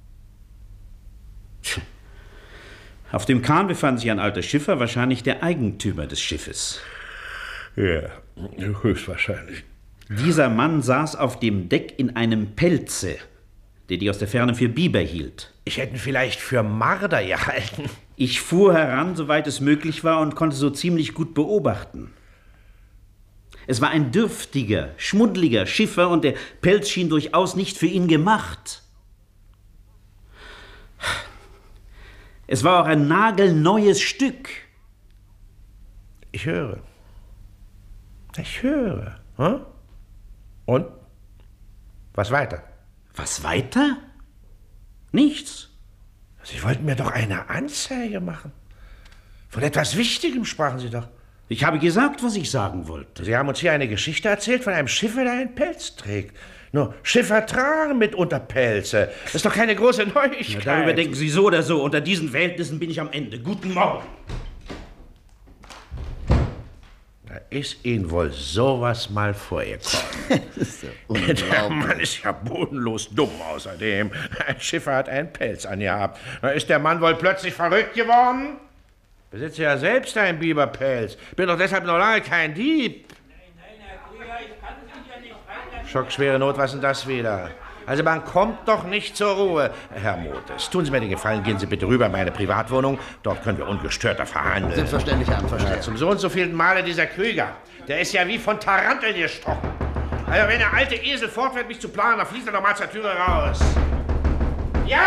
Tch. Auf dem Kahn befand sich ein alter Schiffer, wahrscheinlich der Eigentümer des Schiffes. Ja, höchstwahrscheinlich. Dieser Mann saß auf dem Deck in einem Pelze, den ich aus der Ferne für Biber hielt. Ich hätte ihn vielleicht für Marder gehalten. Ich fuhr heran, soweit es möglich war, und konnte so ziemlich gut beobachten. Es war ein dürftiger, schmuddeliger Schiffer und der Pelz schien durchaus nicht für ihn gemacht. Es war auch ein nagelneues Stück. Ich höre. Ich höre. Hm? Und? Was weiter? Was weiter? Nichts. Sie wollten mir doch eine Anzeige machen. Von etwas Wichtigem sprachen Sie doch. Ich habe gesagt, was ich sagen wollte. Sie haben uns hier eine Geschichte erzählt von einem Schiffer, der einen Pelz trägt. Nur Schiffer tragen mitunter Pelze. Das ist doch keine große Neuigkeit. Ja, darüber denken Sie so oder so. Unter diesen Verhältnissen bin ich am Ende. Guten Morgen. Da ist Ihnen wohl sowas mal vorgekommen. Das ist ja Der Mann ist ja bodenlos dumm außerdem. Ein Schiffer hat einen Pelz angehabt. Da ist der Mann wohl plötzlich verrückt geworden? Besitze ja selbst einen Biberpelz. Bin doch deshalb noch lange kein Dieb. Schockschwere Not, was denn das wieder? Also man kommt doch nicht zur Ruhe. Herr Motes, tun Sie mir den Gefallen, gehen Sie bitte rüber in meine Privatwohnung. Dort können wir ungestörter verhandeln. Selbstverständlich, Herr Amtsvorsteher. Ja, zum so und so vielen Male dieser Krüger. Der ist ja wie von Taranteln gestochen. Also wenn der alte Esel fortfährt, mich zu planen, dann fliegt er doch mal zur Türe raus. Ja!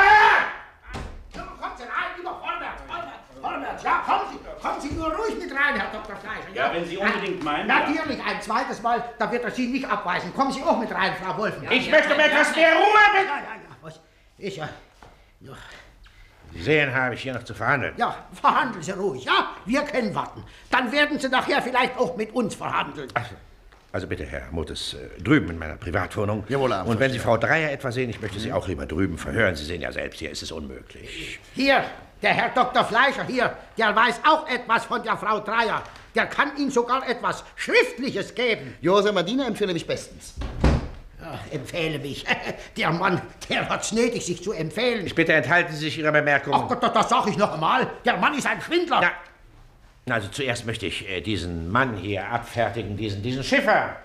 Kommen Sie rein, lieber Vorwärts, vorwärts, vorwärts. Ja, kommen Sie, kommen Sie nur ruhig mit rein, Herr Doktor Fleischer. Ja, wenn Sie unbedingt meinen. Natürlich, ein zweites Mal, da wird er Sie nicht abweisen. Kommen Sie auch mit rein, Frau Wolfen. Ich möchte um etwas mehr Ruhe bitten. Ja, ja, ja. Was? Ich, ja. Ja. Sie sehen, habe ich hier noch zu verhandeln. Ja, verhandeln Sie ruhig, ja? Wir können warten. Dann werden Sie nachher vielleicht auch mit uns verhandeln. Ach, also bitte, Herr Motes, äh, drüben in meiner Privatwohnung. Jawohl, Herr Und wenn Sie Frau Dreier etwa sehen, ich möchte Sie auch lieber drüben verhören. Sie sehen ja selbst, hier ist es unmöglich. Hier, der Herr Doktor Fleischer hier, der weiß auch etwas von der Frau Dreier. Der kann Ihnen sogar etwas Schriftliches geben. Josef Madina empfehle mich bestens. Ja, empfehle mich. Der Mann, der hat's nötig, sich zu empfehlen. Ich bitte, enthalten Sie sich Ihrer Bemerkung. Ach Gott, das, das sag ich noch einmal. Der Mann ist ein Schwindler. Na, also zuerst möchte ich äh, diesen Mann hier abfertigen, diesen, diesen Schiffer.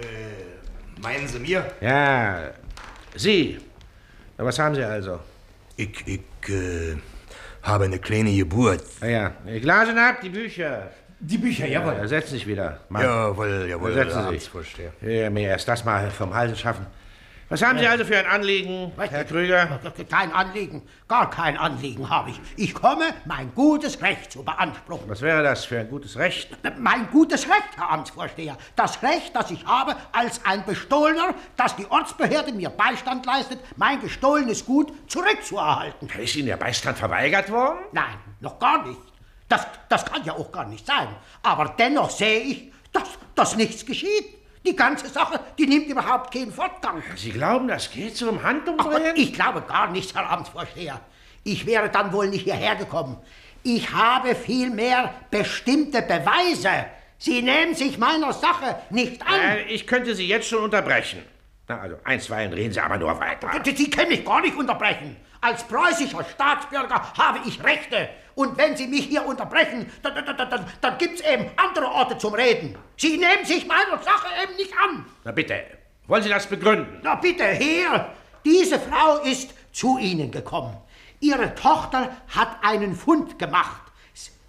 Äh, meinen Sie mir? Ja, Sie. Na, was haben Sie also? Ich, ich, äh, habe eine kleine Geburt. Na ja, ich lase ab, die Bücher. Die Bücher, jawohl. Ja, setzen Sie sich wieder. Mann. Jawohl, jawohl. Setzen Sie sich. Ja, mir erst das mal vom Halse schaffen. Was haben Sie also für ein Anliegen, Herr Krüger? Kein Anliegen, gar kein Anliegen habe ich. Ich komme, mein gutes Recht zu beanspruchen. Was wäre das für ein gutes Recht? Mein gutes Recht, Herr Amtsvorsteher. Das Recht, das ich habe als ein Bestohlener, dass die Ortsbehörde mir Beistand leistet, mein gestohlenes Gut zurückzuerhalten. Ist Ihnen der Beistand verweigert worden? Nein, noch gar nicht. Das, das kann ja auch gar nicht sein. Aber dennoch sehe ich, dass, dass nichts geschieht. Die ganze Sache, die nimmt überhaupt keinen Fortgang. Sie glauben, das geht so im Handumdrehen? Ich glaube gar nichts, Herr Amtsvorsteher. Ich wäre dann wohl nicht hierher gekommen. Ich habe vielmehr bestimmte Beweise. Sie nehmen sich meiner Sache nicht an. Äh, ich könnte Sie jetzt schon unterbrechen. Na, also einstweilen reden Sie aber nur weiter. Sie können mich gar nicht unterbrechen. Als preußischer Staatsbürger habe ich Rechte. Und wenn Sie mich hier unterbrechen, dann, dann, dann, dann gibt es eben andere Orte zum Reden. Sie nehmen sich meiner Sache eben nicht an. Na bitte, wollen Sie das begründen? Na bitte, Herr, diese Frau ist zu Ihnen gekommen. Ihre Tochter hat einen Fund gemacht.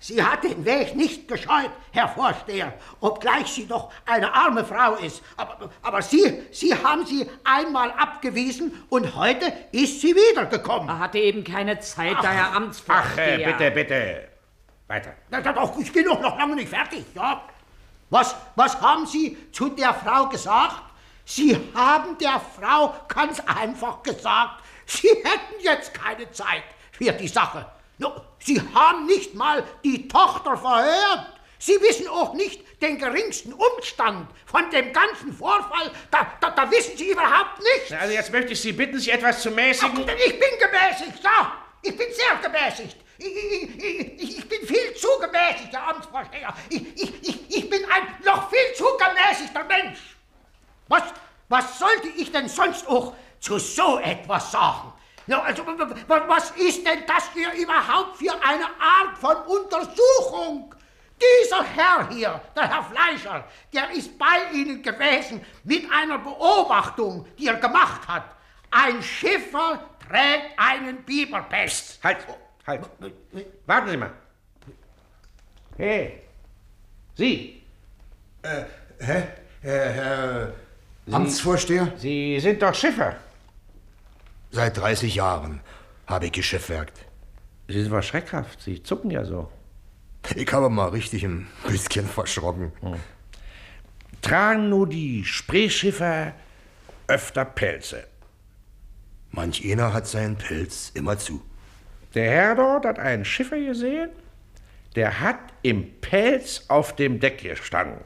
Sie hat den Weg nicht gescheut, Herr Vorsteher, obgleich sie doch eine arme Frau ist. Aber, aber Sie, Sie haben sie einmal abgewiesen und heute ist sie wiedergekommen. Er hatte eben keine Zeit, Ach, da Herr Amtsvorsteher. Ach, äh, bitte, bitte. Weiter. Na, na, doch, ich bin doch noch lange nicht fertig, ja? Was, was haben Sie zu der Frau gesagt? Sie haben der Frau ganz einfach gesagt, Sie hätten jetzt keine Zeit für die Sache. No, Sie haben nicht mal die Tochter verhört. Sie wissen auch nicht den geringsten Umstand von dem ganzen Vorfall. Da, da, da wissen Sie überhaupt nichts. Also jetzt möchte ich Sie bitten, sich etwas zu mäßigen. Ach, ich bin gemäßigt, ja. Ich bin sehr gemäßigt. Ich, ich, ich, ich bin viel zu gemäßigt, Herr Amtsvorsteher. Ich, ich, ich, ich bin ein noch viel zu gemäßigter Mensch. Was, was sollte ich denn sonst auch zu so etwas sagen? Ja, also, was ist denn das hier überhaupt für eine Art von Untersuchung? Dieser Herr hier, der Herr Fleischer, der ist bei Ihnen gewesen mit einer Beobachtung, die er gemacht hat. Ein Schiffer trägt einen Biberpest. Halt, halt. Warten Sie mal. Hey, Sie. Äh, hä? Herr, Herr Amtsvorsteher? Sie sind doch Schiffer. Seit dreißig Jahren habe ich geschiffwerkt. Sie sind aber schreckhaft. Sie zucken ja so. Ich habe mal richtig ein bisschen verschrocken. Hm. Tragen nur die Spreeschiffer öfter Pelze? Manch einer hat seinen Pelz immer zu. Der Herr dort hat einen Schiffer gesehen, der hat im Pelz auf dem Deck gestanden.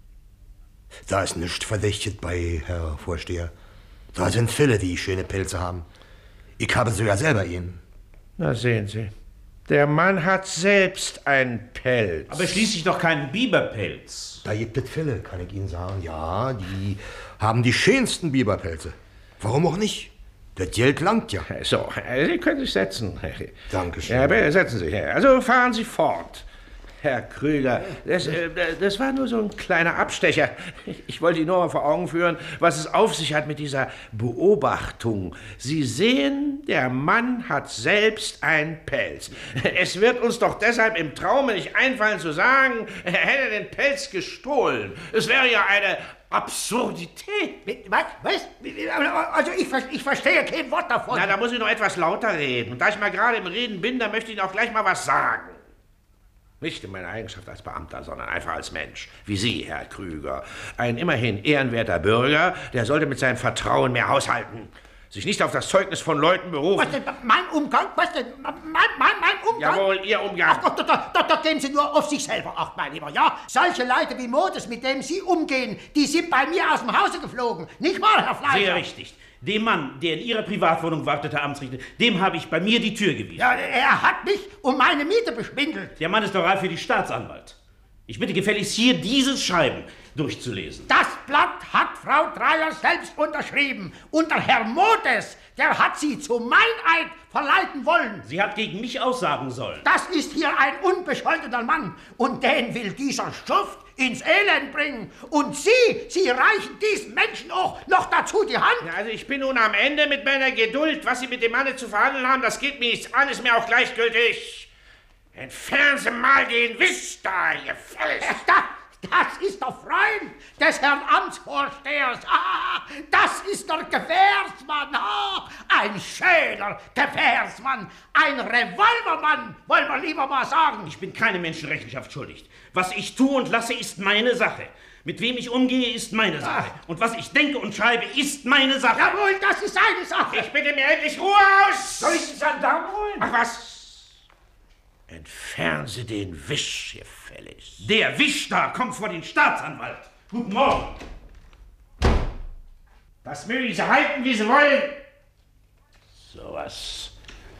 Da ist nichts verdächtig bei, Herr Vorsteher. Da sind viele, die schöne Pelze haben. Ich habe sogar selber ihn. Na sehen Sie, der Mann hat selbst einen Pelz. Aber schließlich doch keinen Biberpelz. Da gibt es viele, kann ich Ihnen sagen. Ja, die haben die schönsten Biberpelze. Warum auch nicht? Das Geld langt ja. So, Sie können sich setzen. Dankeschön. Ja, bitte setzen Sie sich. Also fahren Sie fort. Herr Krüger, das, äh, das war nur so ein kleiner Abstecher. Ich wollte Ihnen nur mal vor Augen führen, was es auf sich hat mit dieser Beobachtung. Sie sehen, der Mann hat selbst einen Pelz. Es wird uns doch deshalb im Traume nicht einfallen zu sagen, er hätte den Pelz gestohlen. Es wäre ja eine Absurdität. Was? Was? Also ich, ich verstehe kein Wort davon. Na, da muss ich noch etwas lauter reden. Und da ich mal gerade im Reden bin, da möchte ich Ihnen auch gleich mal was sagen. Nicht in meiner Eigenschaft als Beamter, sondern einfach als Mensch. Wie Sie, Herr Krüger. Ein immerhin ehrenwerter Bürger, der sollte mit seinem Vertrauen mehr haushalten. Sich nicht auf das Zeugnis von Leuten berufen. Was denn? Mein Umgang? Was denn? Mein, mein, mein Umgang? Jawohl, Ihr Umgang. Ach Gott, da, da, da geben Sie nur auf sich selber Acht, mein Lieber, ja? Solche Leute wie Modes, mit denen Sie umgehen, die sind bei mir aus dem Hause geflogen. Nicht wahr, Herr Fleischer? Sehr richtig. Dem Mann, der in Ihrer Privatwohnung wartete, Herr Amtsrichter, dem habe ich bei mir die Tür gewiesen. Ja, er hat mich um meine Miete beschwindelt. Der Mann ist doch reif für die Staatsanwalt. Ich bitte gefälligst hier dieses Schreiben durchzulesen. Das Blatt hat Frau Dreyer selbst unterschrieben. Und der Herr Modes, der hat sie zu Meineid verleiten wollen. Sie hat gegen mich aussagen sollen. Das ist hier ein unbescholtener Mann. Und den will dieser Schuft ins Elend bringen. Und Sie, Sie reichen diesen Menschen auch noch dazu die Hand. Ja, also ich bin nun am Ende mit meiner Geduld. Was Sie mit dem Manne zu verhandeln haben, das geht mir nichts an, ist mir auch gleichgültig. Entfernen Sie mal den Wisch da, ihr Fels. Das ist der Freund des Herrn Amtsvorstehers. Ah, das ist der Gewährsmann. Ah, ein schöner Gewährsmann. Ein Revolvermann, wollen wir lieber mal sagen. Ich bin keine Menschenrechenschaft schuldig. Was ich tue und lasse, ist meine Sache. Mit wem ich umgehe, ist meine Sache. Ach. Und was ich denke und schreibe, ist meine Sache. Jawohl, das ist seine Sache. Ich bitte mir endlich Ruhe aus. Soll ich den Gendarm holen? Ach was? Entfernen Sie den Wisch, ihr Fällig. Der Wisch da kommt vor den Staatsanwalt. Guten Morgen. Das mögen Sie halten, wie Sie wollen. So was.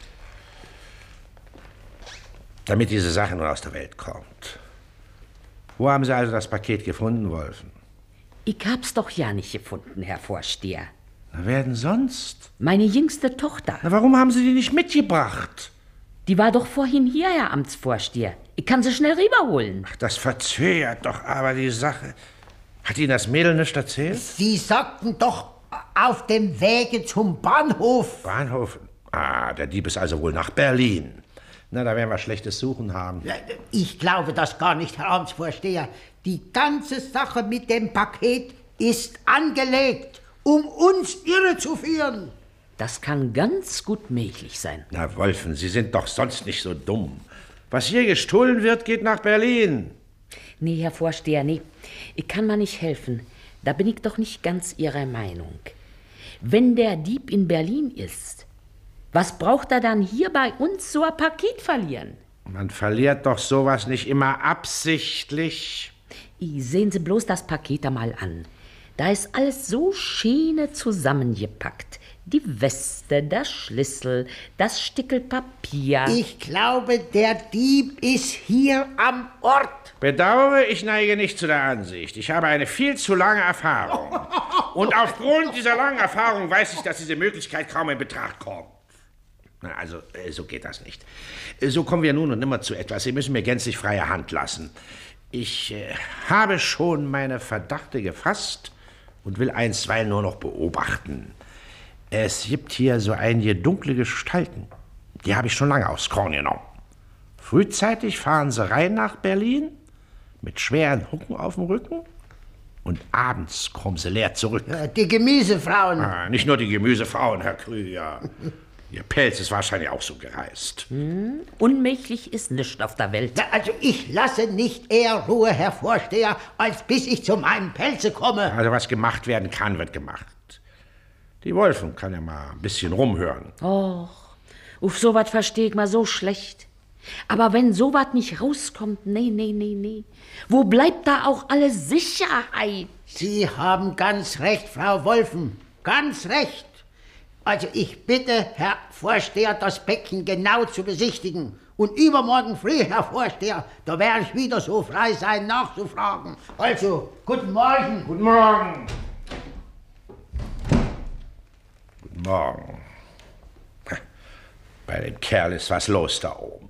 Damit diese Sache nun aus der Welt kommt. Wo haben Sie also das Paket gefunden, Wolfen? Ich hab's doch ja nicht gefunden, Herr Vorsteher. Na, wer denn sonst? Meine jüngste Tochter. Na, warum haben Sie die nicht mitgebracht? Die war doch vorhin hier, Herr Amtsvorsteher. Ich kann sie schnell rüberholen. Ach, das verzögert doch aber die Sache. Hat Ihnen das Mädel nicht erzählt? Sie sagten doch auf dem Wege zum Bahnhof. Bahnhof? Ah, der Dieb ist also wohl nach Berlin. Na, da werden wir schlechtes Suchen haben. Ich glaube das gar nicht, Herr Amtsvorsteher. Die ganze Sache mit dem Paket ist angelegt, um uns irrezuführen. Das kann ganz gut möglich sein. Na, Wolfen, Sie sind doch sonst nicht so dumm. Was hier gestohlen wird, geht nach Berlin. Nee, Herr Vorsteher, nee. Ich kann mal nicht helfen. Da bin ich doch nicht ganz Ihrer Meinung. Wenn der Dieb in Berlin ist, was braucht er dann hier bei uns so ein Paket verlieren? Man verliert doch sowas nicht immer absichtlich. I, sehen Sie bloß das Paket einmal an. Da ist alles so schöne zusammengepackt. Die Weste, das Schlüssel, das Stickel Papier. Ich glaube, der Dieb ist hier am Ort. Bedauere, ich neige nicht zu der Ansicht. Ich habe eine viel zu lange Erfahrung. Und aufgrund dieser langen Erfahrung weiß ich, dass diese Möglichkeit kaum in Betracht kommt. Na, also, äh, so geht das nicht. Äh, So kommen wir nun und nimmer zu etwas. Sie müssen mir gänzlich freie Hand lassen. Ich äh, habe schon meine Verdachte gefasst und will einstweilen nur noch beobachten. Es gibt hier so einige dunkle Gestalten. Die habe ich schon lange aufs Korn genommen. Frühzeitig fahren sie rein nach Berlin mit schweren Hucken auf dem Rücken und abends kommen sie leer zurück. Die Gemüsefrauen. Ah, nicht nur die Gemüsefrauen, Herr Krüger. Ihr Pelz ist wahrscheinlich auch so gereist. Hm, unmöglich ist nichts auf der Welt. Ja, also ich lasse nicht eher Ruhe, Herr Vorsteher, als bis ich zu meinem Pelze komme. Also was gemacht werden kann, wird gemacht. Die Wolfen kann ja mal ein bisschen rumhören. Och, auf sowas verstehe ich mal so schlecht. Aber wenn sowas nicht rauskommt, nee, nee, nee, nee. Wo bleibt da auch alle Sicherheit? Sie haben ganz recht, Frau Wolfen, ganz recht. Also ich bitte, Herr Vorsteher, das Päckchen genau zu besichtigen. Und übermorgen früh, Herr Vorsteher, da werde ich wieder so frei sein, nachzufragen. Also, guten Morgen. Guten Morgen. Guten Morgen. Bei dem Kerl ist was los da oben.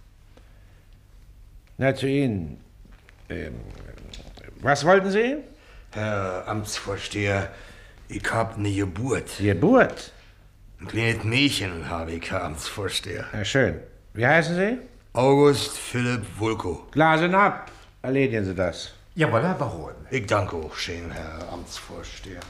Na, zu Ihnen. Ähm, was wollten Sie? Herr Amtsvorsteher, ich hab ne Geburt. Geburt? Ein kleines Mädchen habe ich, Herr Amtsvorsteher. Na schön. Wie heißen Sie? August Philipp Wulko. Glasen ab. Erledigen Sie das. Jawohl, Herr Baron. Ich danke auch schön, Herr Amtsvorsteher.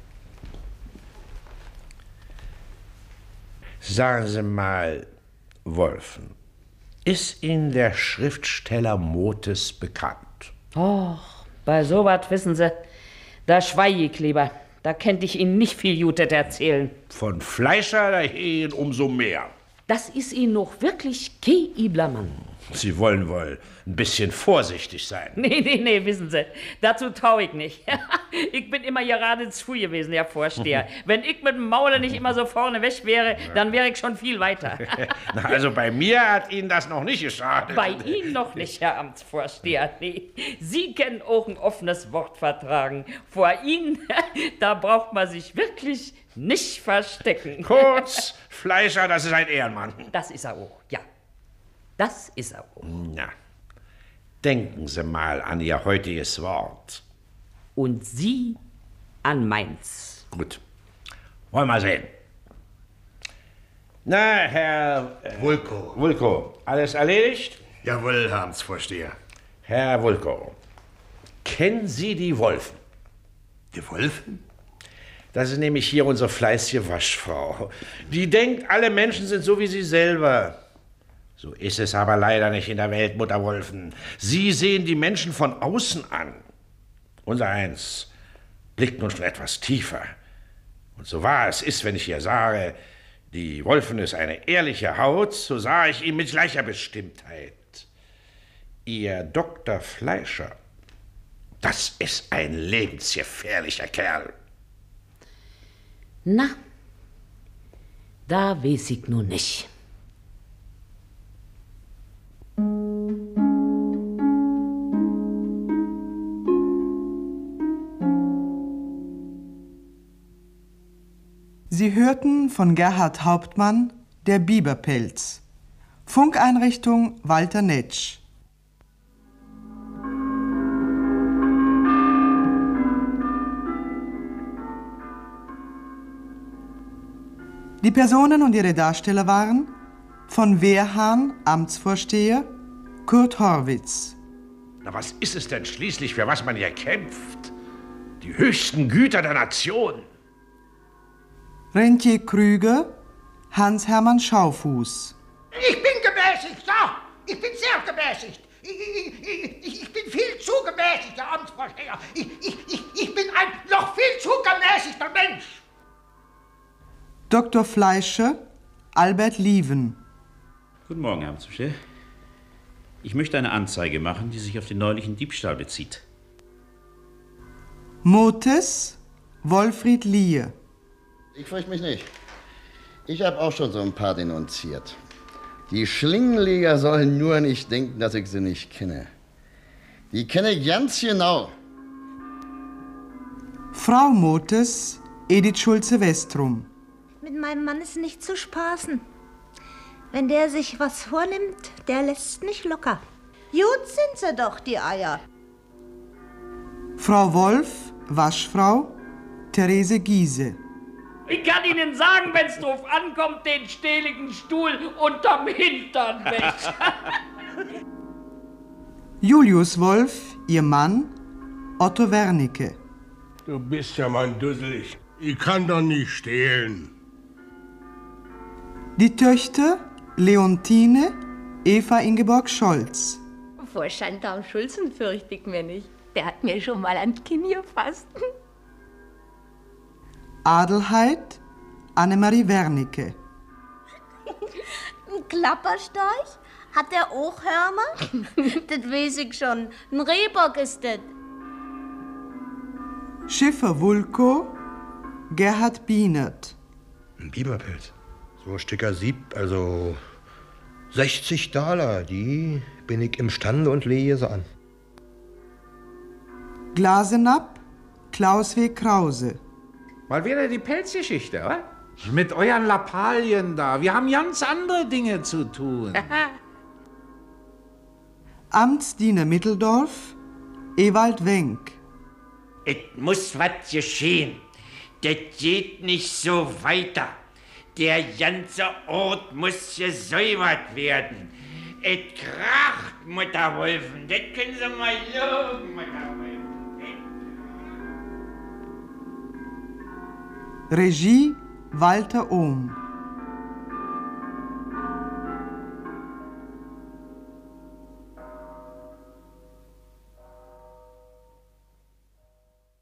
Sagen Sie mal, Wolfen, ist Ihnen der Schriftsteller Motes bekannt? Och, bei sowas wissen Sie, da schweige ich lieber. Da könnte ich Ihnen nicht viel Jutet erzählen. Von Fleischer dahin umso mehr. Das ist Ihnen noch wirklich kein übler Mann. Sie wollen wohl ein bisschen vorsichtig sein. Nee, nee, nee, wissen Sie, dazu tau ich nicht. Ich bin immer geradezu gewesen, Herr Vorsteher. Wenn ich mit dem Maule nicht immer so vorne weg wäre, dann wäre ich schon viel weiter. Na, also bei mir hat Ihnen das noch nicht geschadet. Bei Ihnen noch nicht, Herr Amtsvorsteher, nee. Sie können auch ein offenes Wort vertragen. Vor Ihnen, da braucht man sich wirklich nicht verstecken. Kurz, Fleischer, das ist ein Ehrenmann. Das ist er auch, ja. Das ist er auch. Na, denken Sie mal an Ihr heutiges Wort. Und Sie an meins. Gut. Wollen wir mal sehen. Na, Herr... Äh, Wulko. Wulko, alles erledigt? Jawohl, Herr Amtsvorsteher. Herr Wulko, kennen Sie die Wolfen? Die Wolfen? Das ist nämlich hier unsere fleißige Waschfrau. Die denkt, alle Menschen sind so wie sie selber. So ist es aber leider nicht in der Welt, Mutter Wolfen. Sie sehen die Menschen von außen an. Unser Eins blickt nun schon etwas tiefer. Und so wahr es ist, wenn ich hier sage, die Wolfen ist eine ehrliche Haut, so sah ich ihn mit gleicher Bestimmtheit. Ihr Doktor Fleischer, das ist ein lebensgefährlicher Kerl. Na, da weiß ich nur nicht. Sie hörten von Gerhard Hauptmann Der Biberpelz. Funkeinrichtung Walter Netsch. Die Personen und ihre Darsteller waren Von Wehrhahn, Amtsvorsteher, Kurt Horwitz. Na, was ist es denn schließlich, für was man hier kämpft? Die höchsten Güter der Nation. Rentier Krüger, Hans-Hermann Schaufuß. Ich bin gemäßigt, ja. Ich bin sehr gemäßigt. Ich, ich, ich, ich bin viel zu gemäßigt, Herr Amtsvorsteher. Ich, ich, ich, ich bin ein noch viel zu gemäßigter Mensch. Doktor Fleischer, Albert Lieven. Guten Morgen, Herr Amtsvorsteher. Ich möchte eine Anzeige machen, die sich auf den neulichen Diebstahl bezieht. Motes, Wolfried Liehe. Ich fürchte mich nicht. Ich habe auch schon so ein paar denunziert. Die Schlingenleger sollen nur nicht denken, dass ich sie nicht kenne. Die kenne ich ganz genau. Frau Motes, Edith Schulze-Westrum. Mit meinem Mann ist nicht zu spaßen. Wenn der sich was vornimmt, der lässt nicht locker. Gut sind sie doch, die Eier. Frau Wolf, Waschfrau, Therese Giese. Ich kann Ihnen sagen, wenn's drauf ankommt, den stehligen Stuhl unterm Hintern weg. Julius Wolf, ihr Mann, Otto Wernicke. Du bist ja mal dusselig. Ich kann doch nicht stehlen. Die Töchter Leontine, Eva Ingeborg Scholz. Vor Schandam Schulzen fürchte ich mir nicht. Der hat mir schon mal an Kinn gefasst. Adelheid, Annemarie Wernicke. Ein Klapperstorch? Hat der auch Hörner? Das weiß ich schon. Ein Rehbock ist das. Schiffer Wulko, Gerhard Bienert. Ein Biberpelz. So ein Stücker Sieb, also sechzig Daler, die bin ich imstande und lege sie an. Glasenapp, Klaus W. Krause. Mal wieder die Pelzgeschichte, wa? Mit euren Lappalien da. Wir haben ganz andere Dinge zu tun. Amtsdiener Mitteldorf, Ewald Wenck. Es muss was geschehen. Das geht nicht so weiter. Der ganze Ort muss gesäubert werden. Es kracht, Mutter Wolfen. Das können Sie mal loben, Mutter Wolfen. Regie Walter Ohm.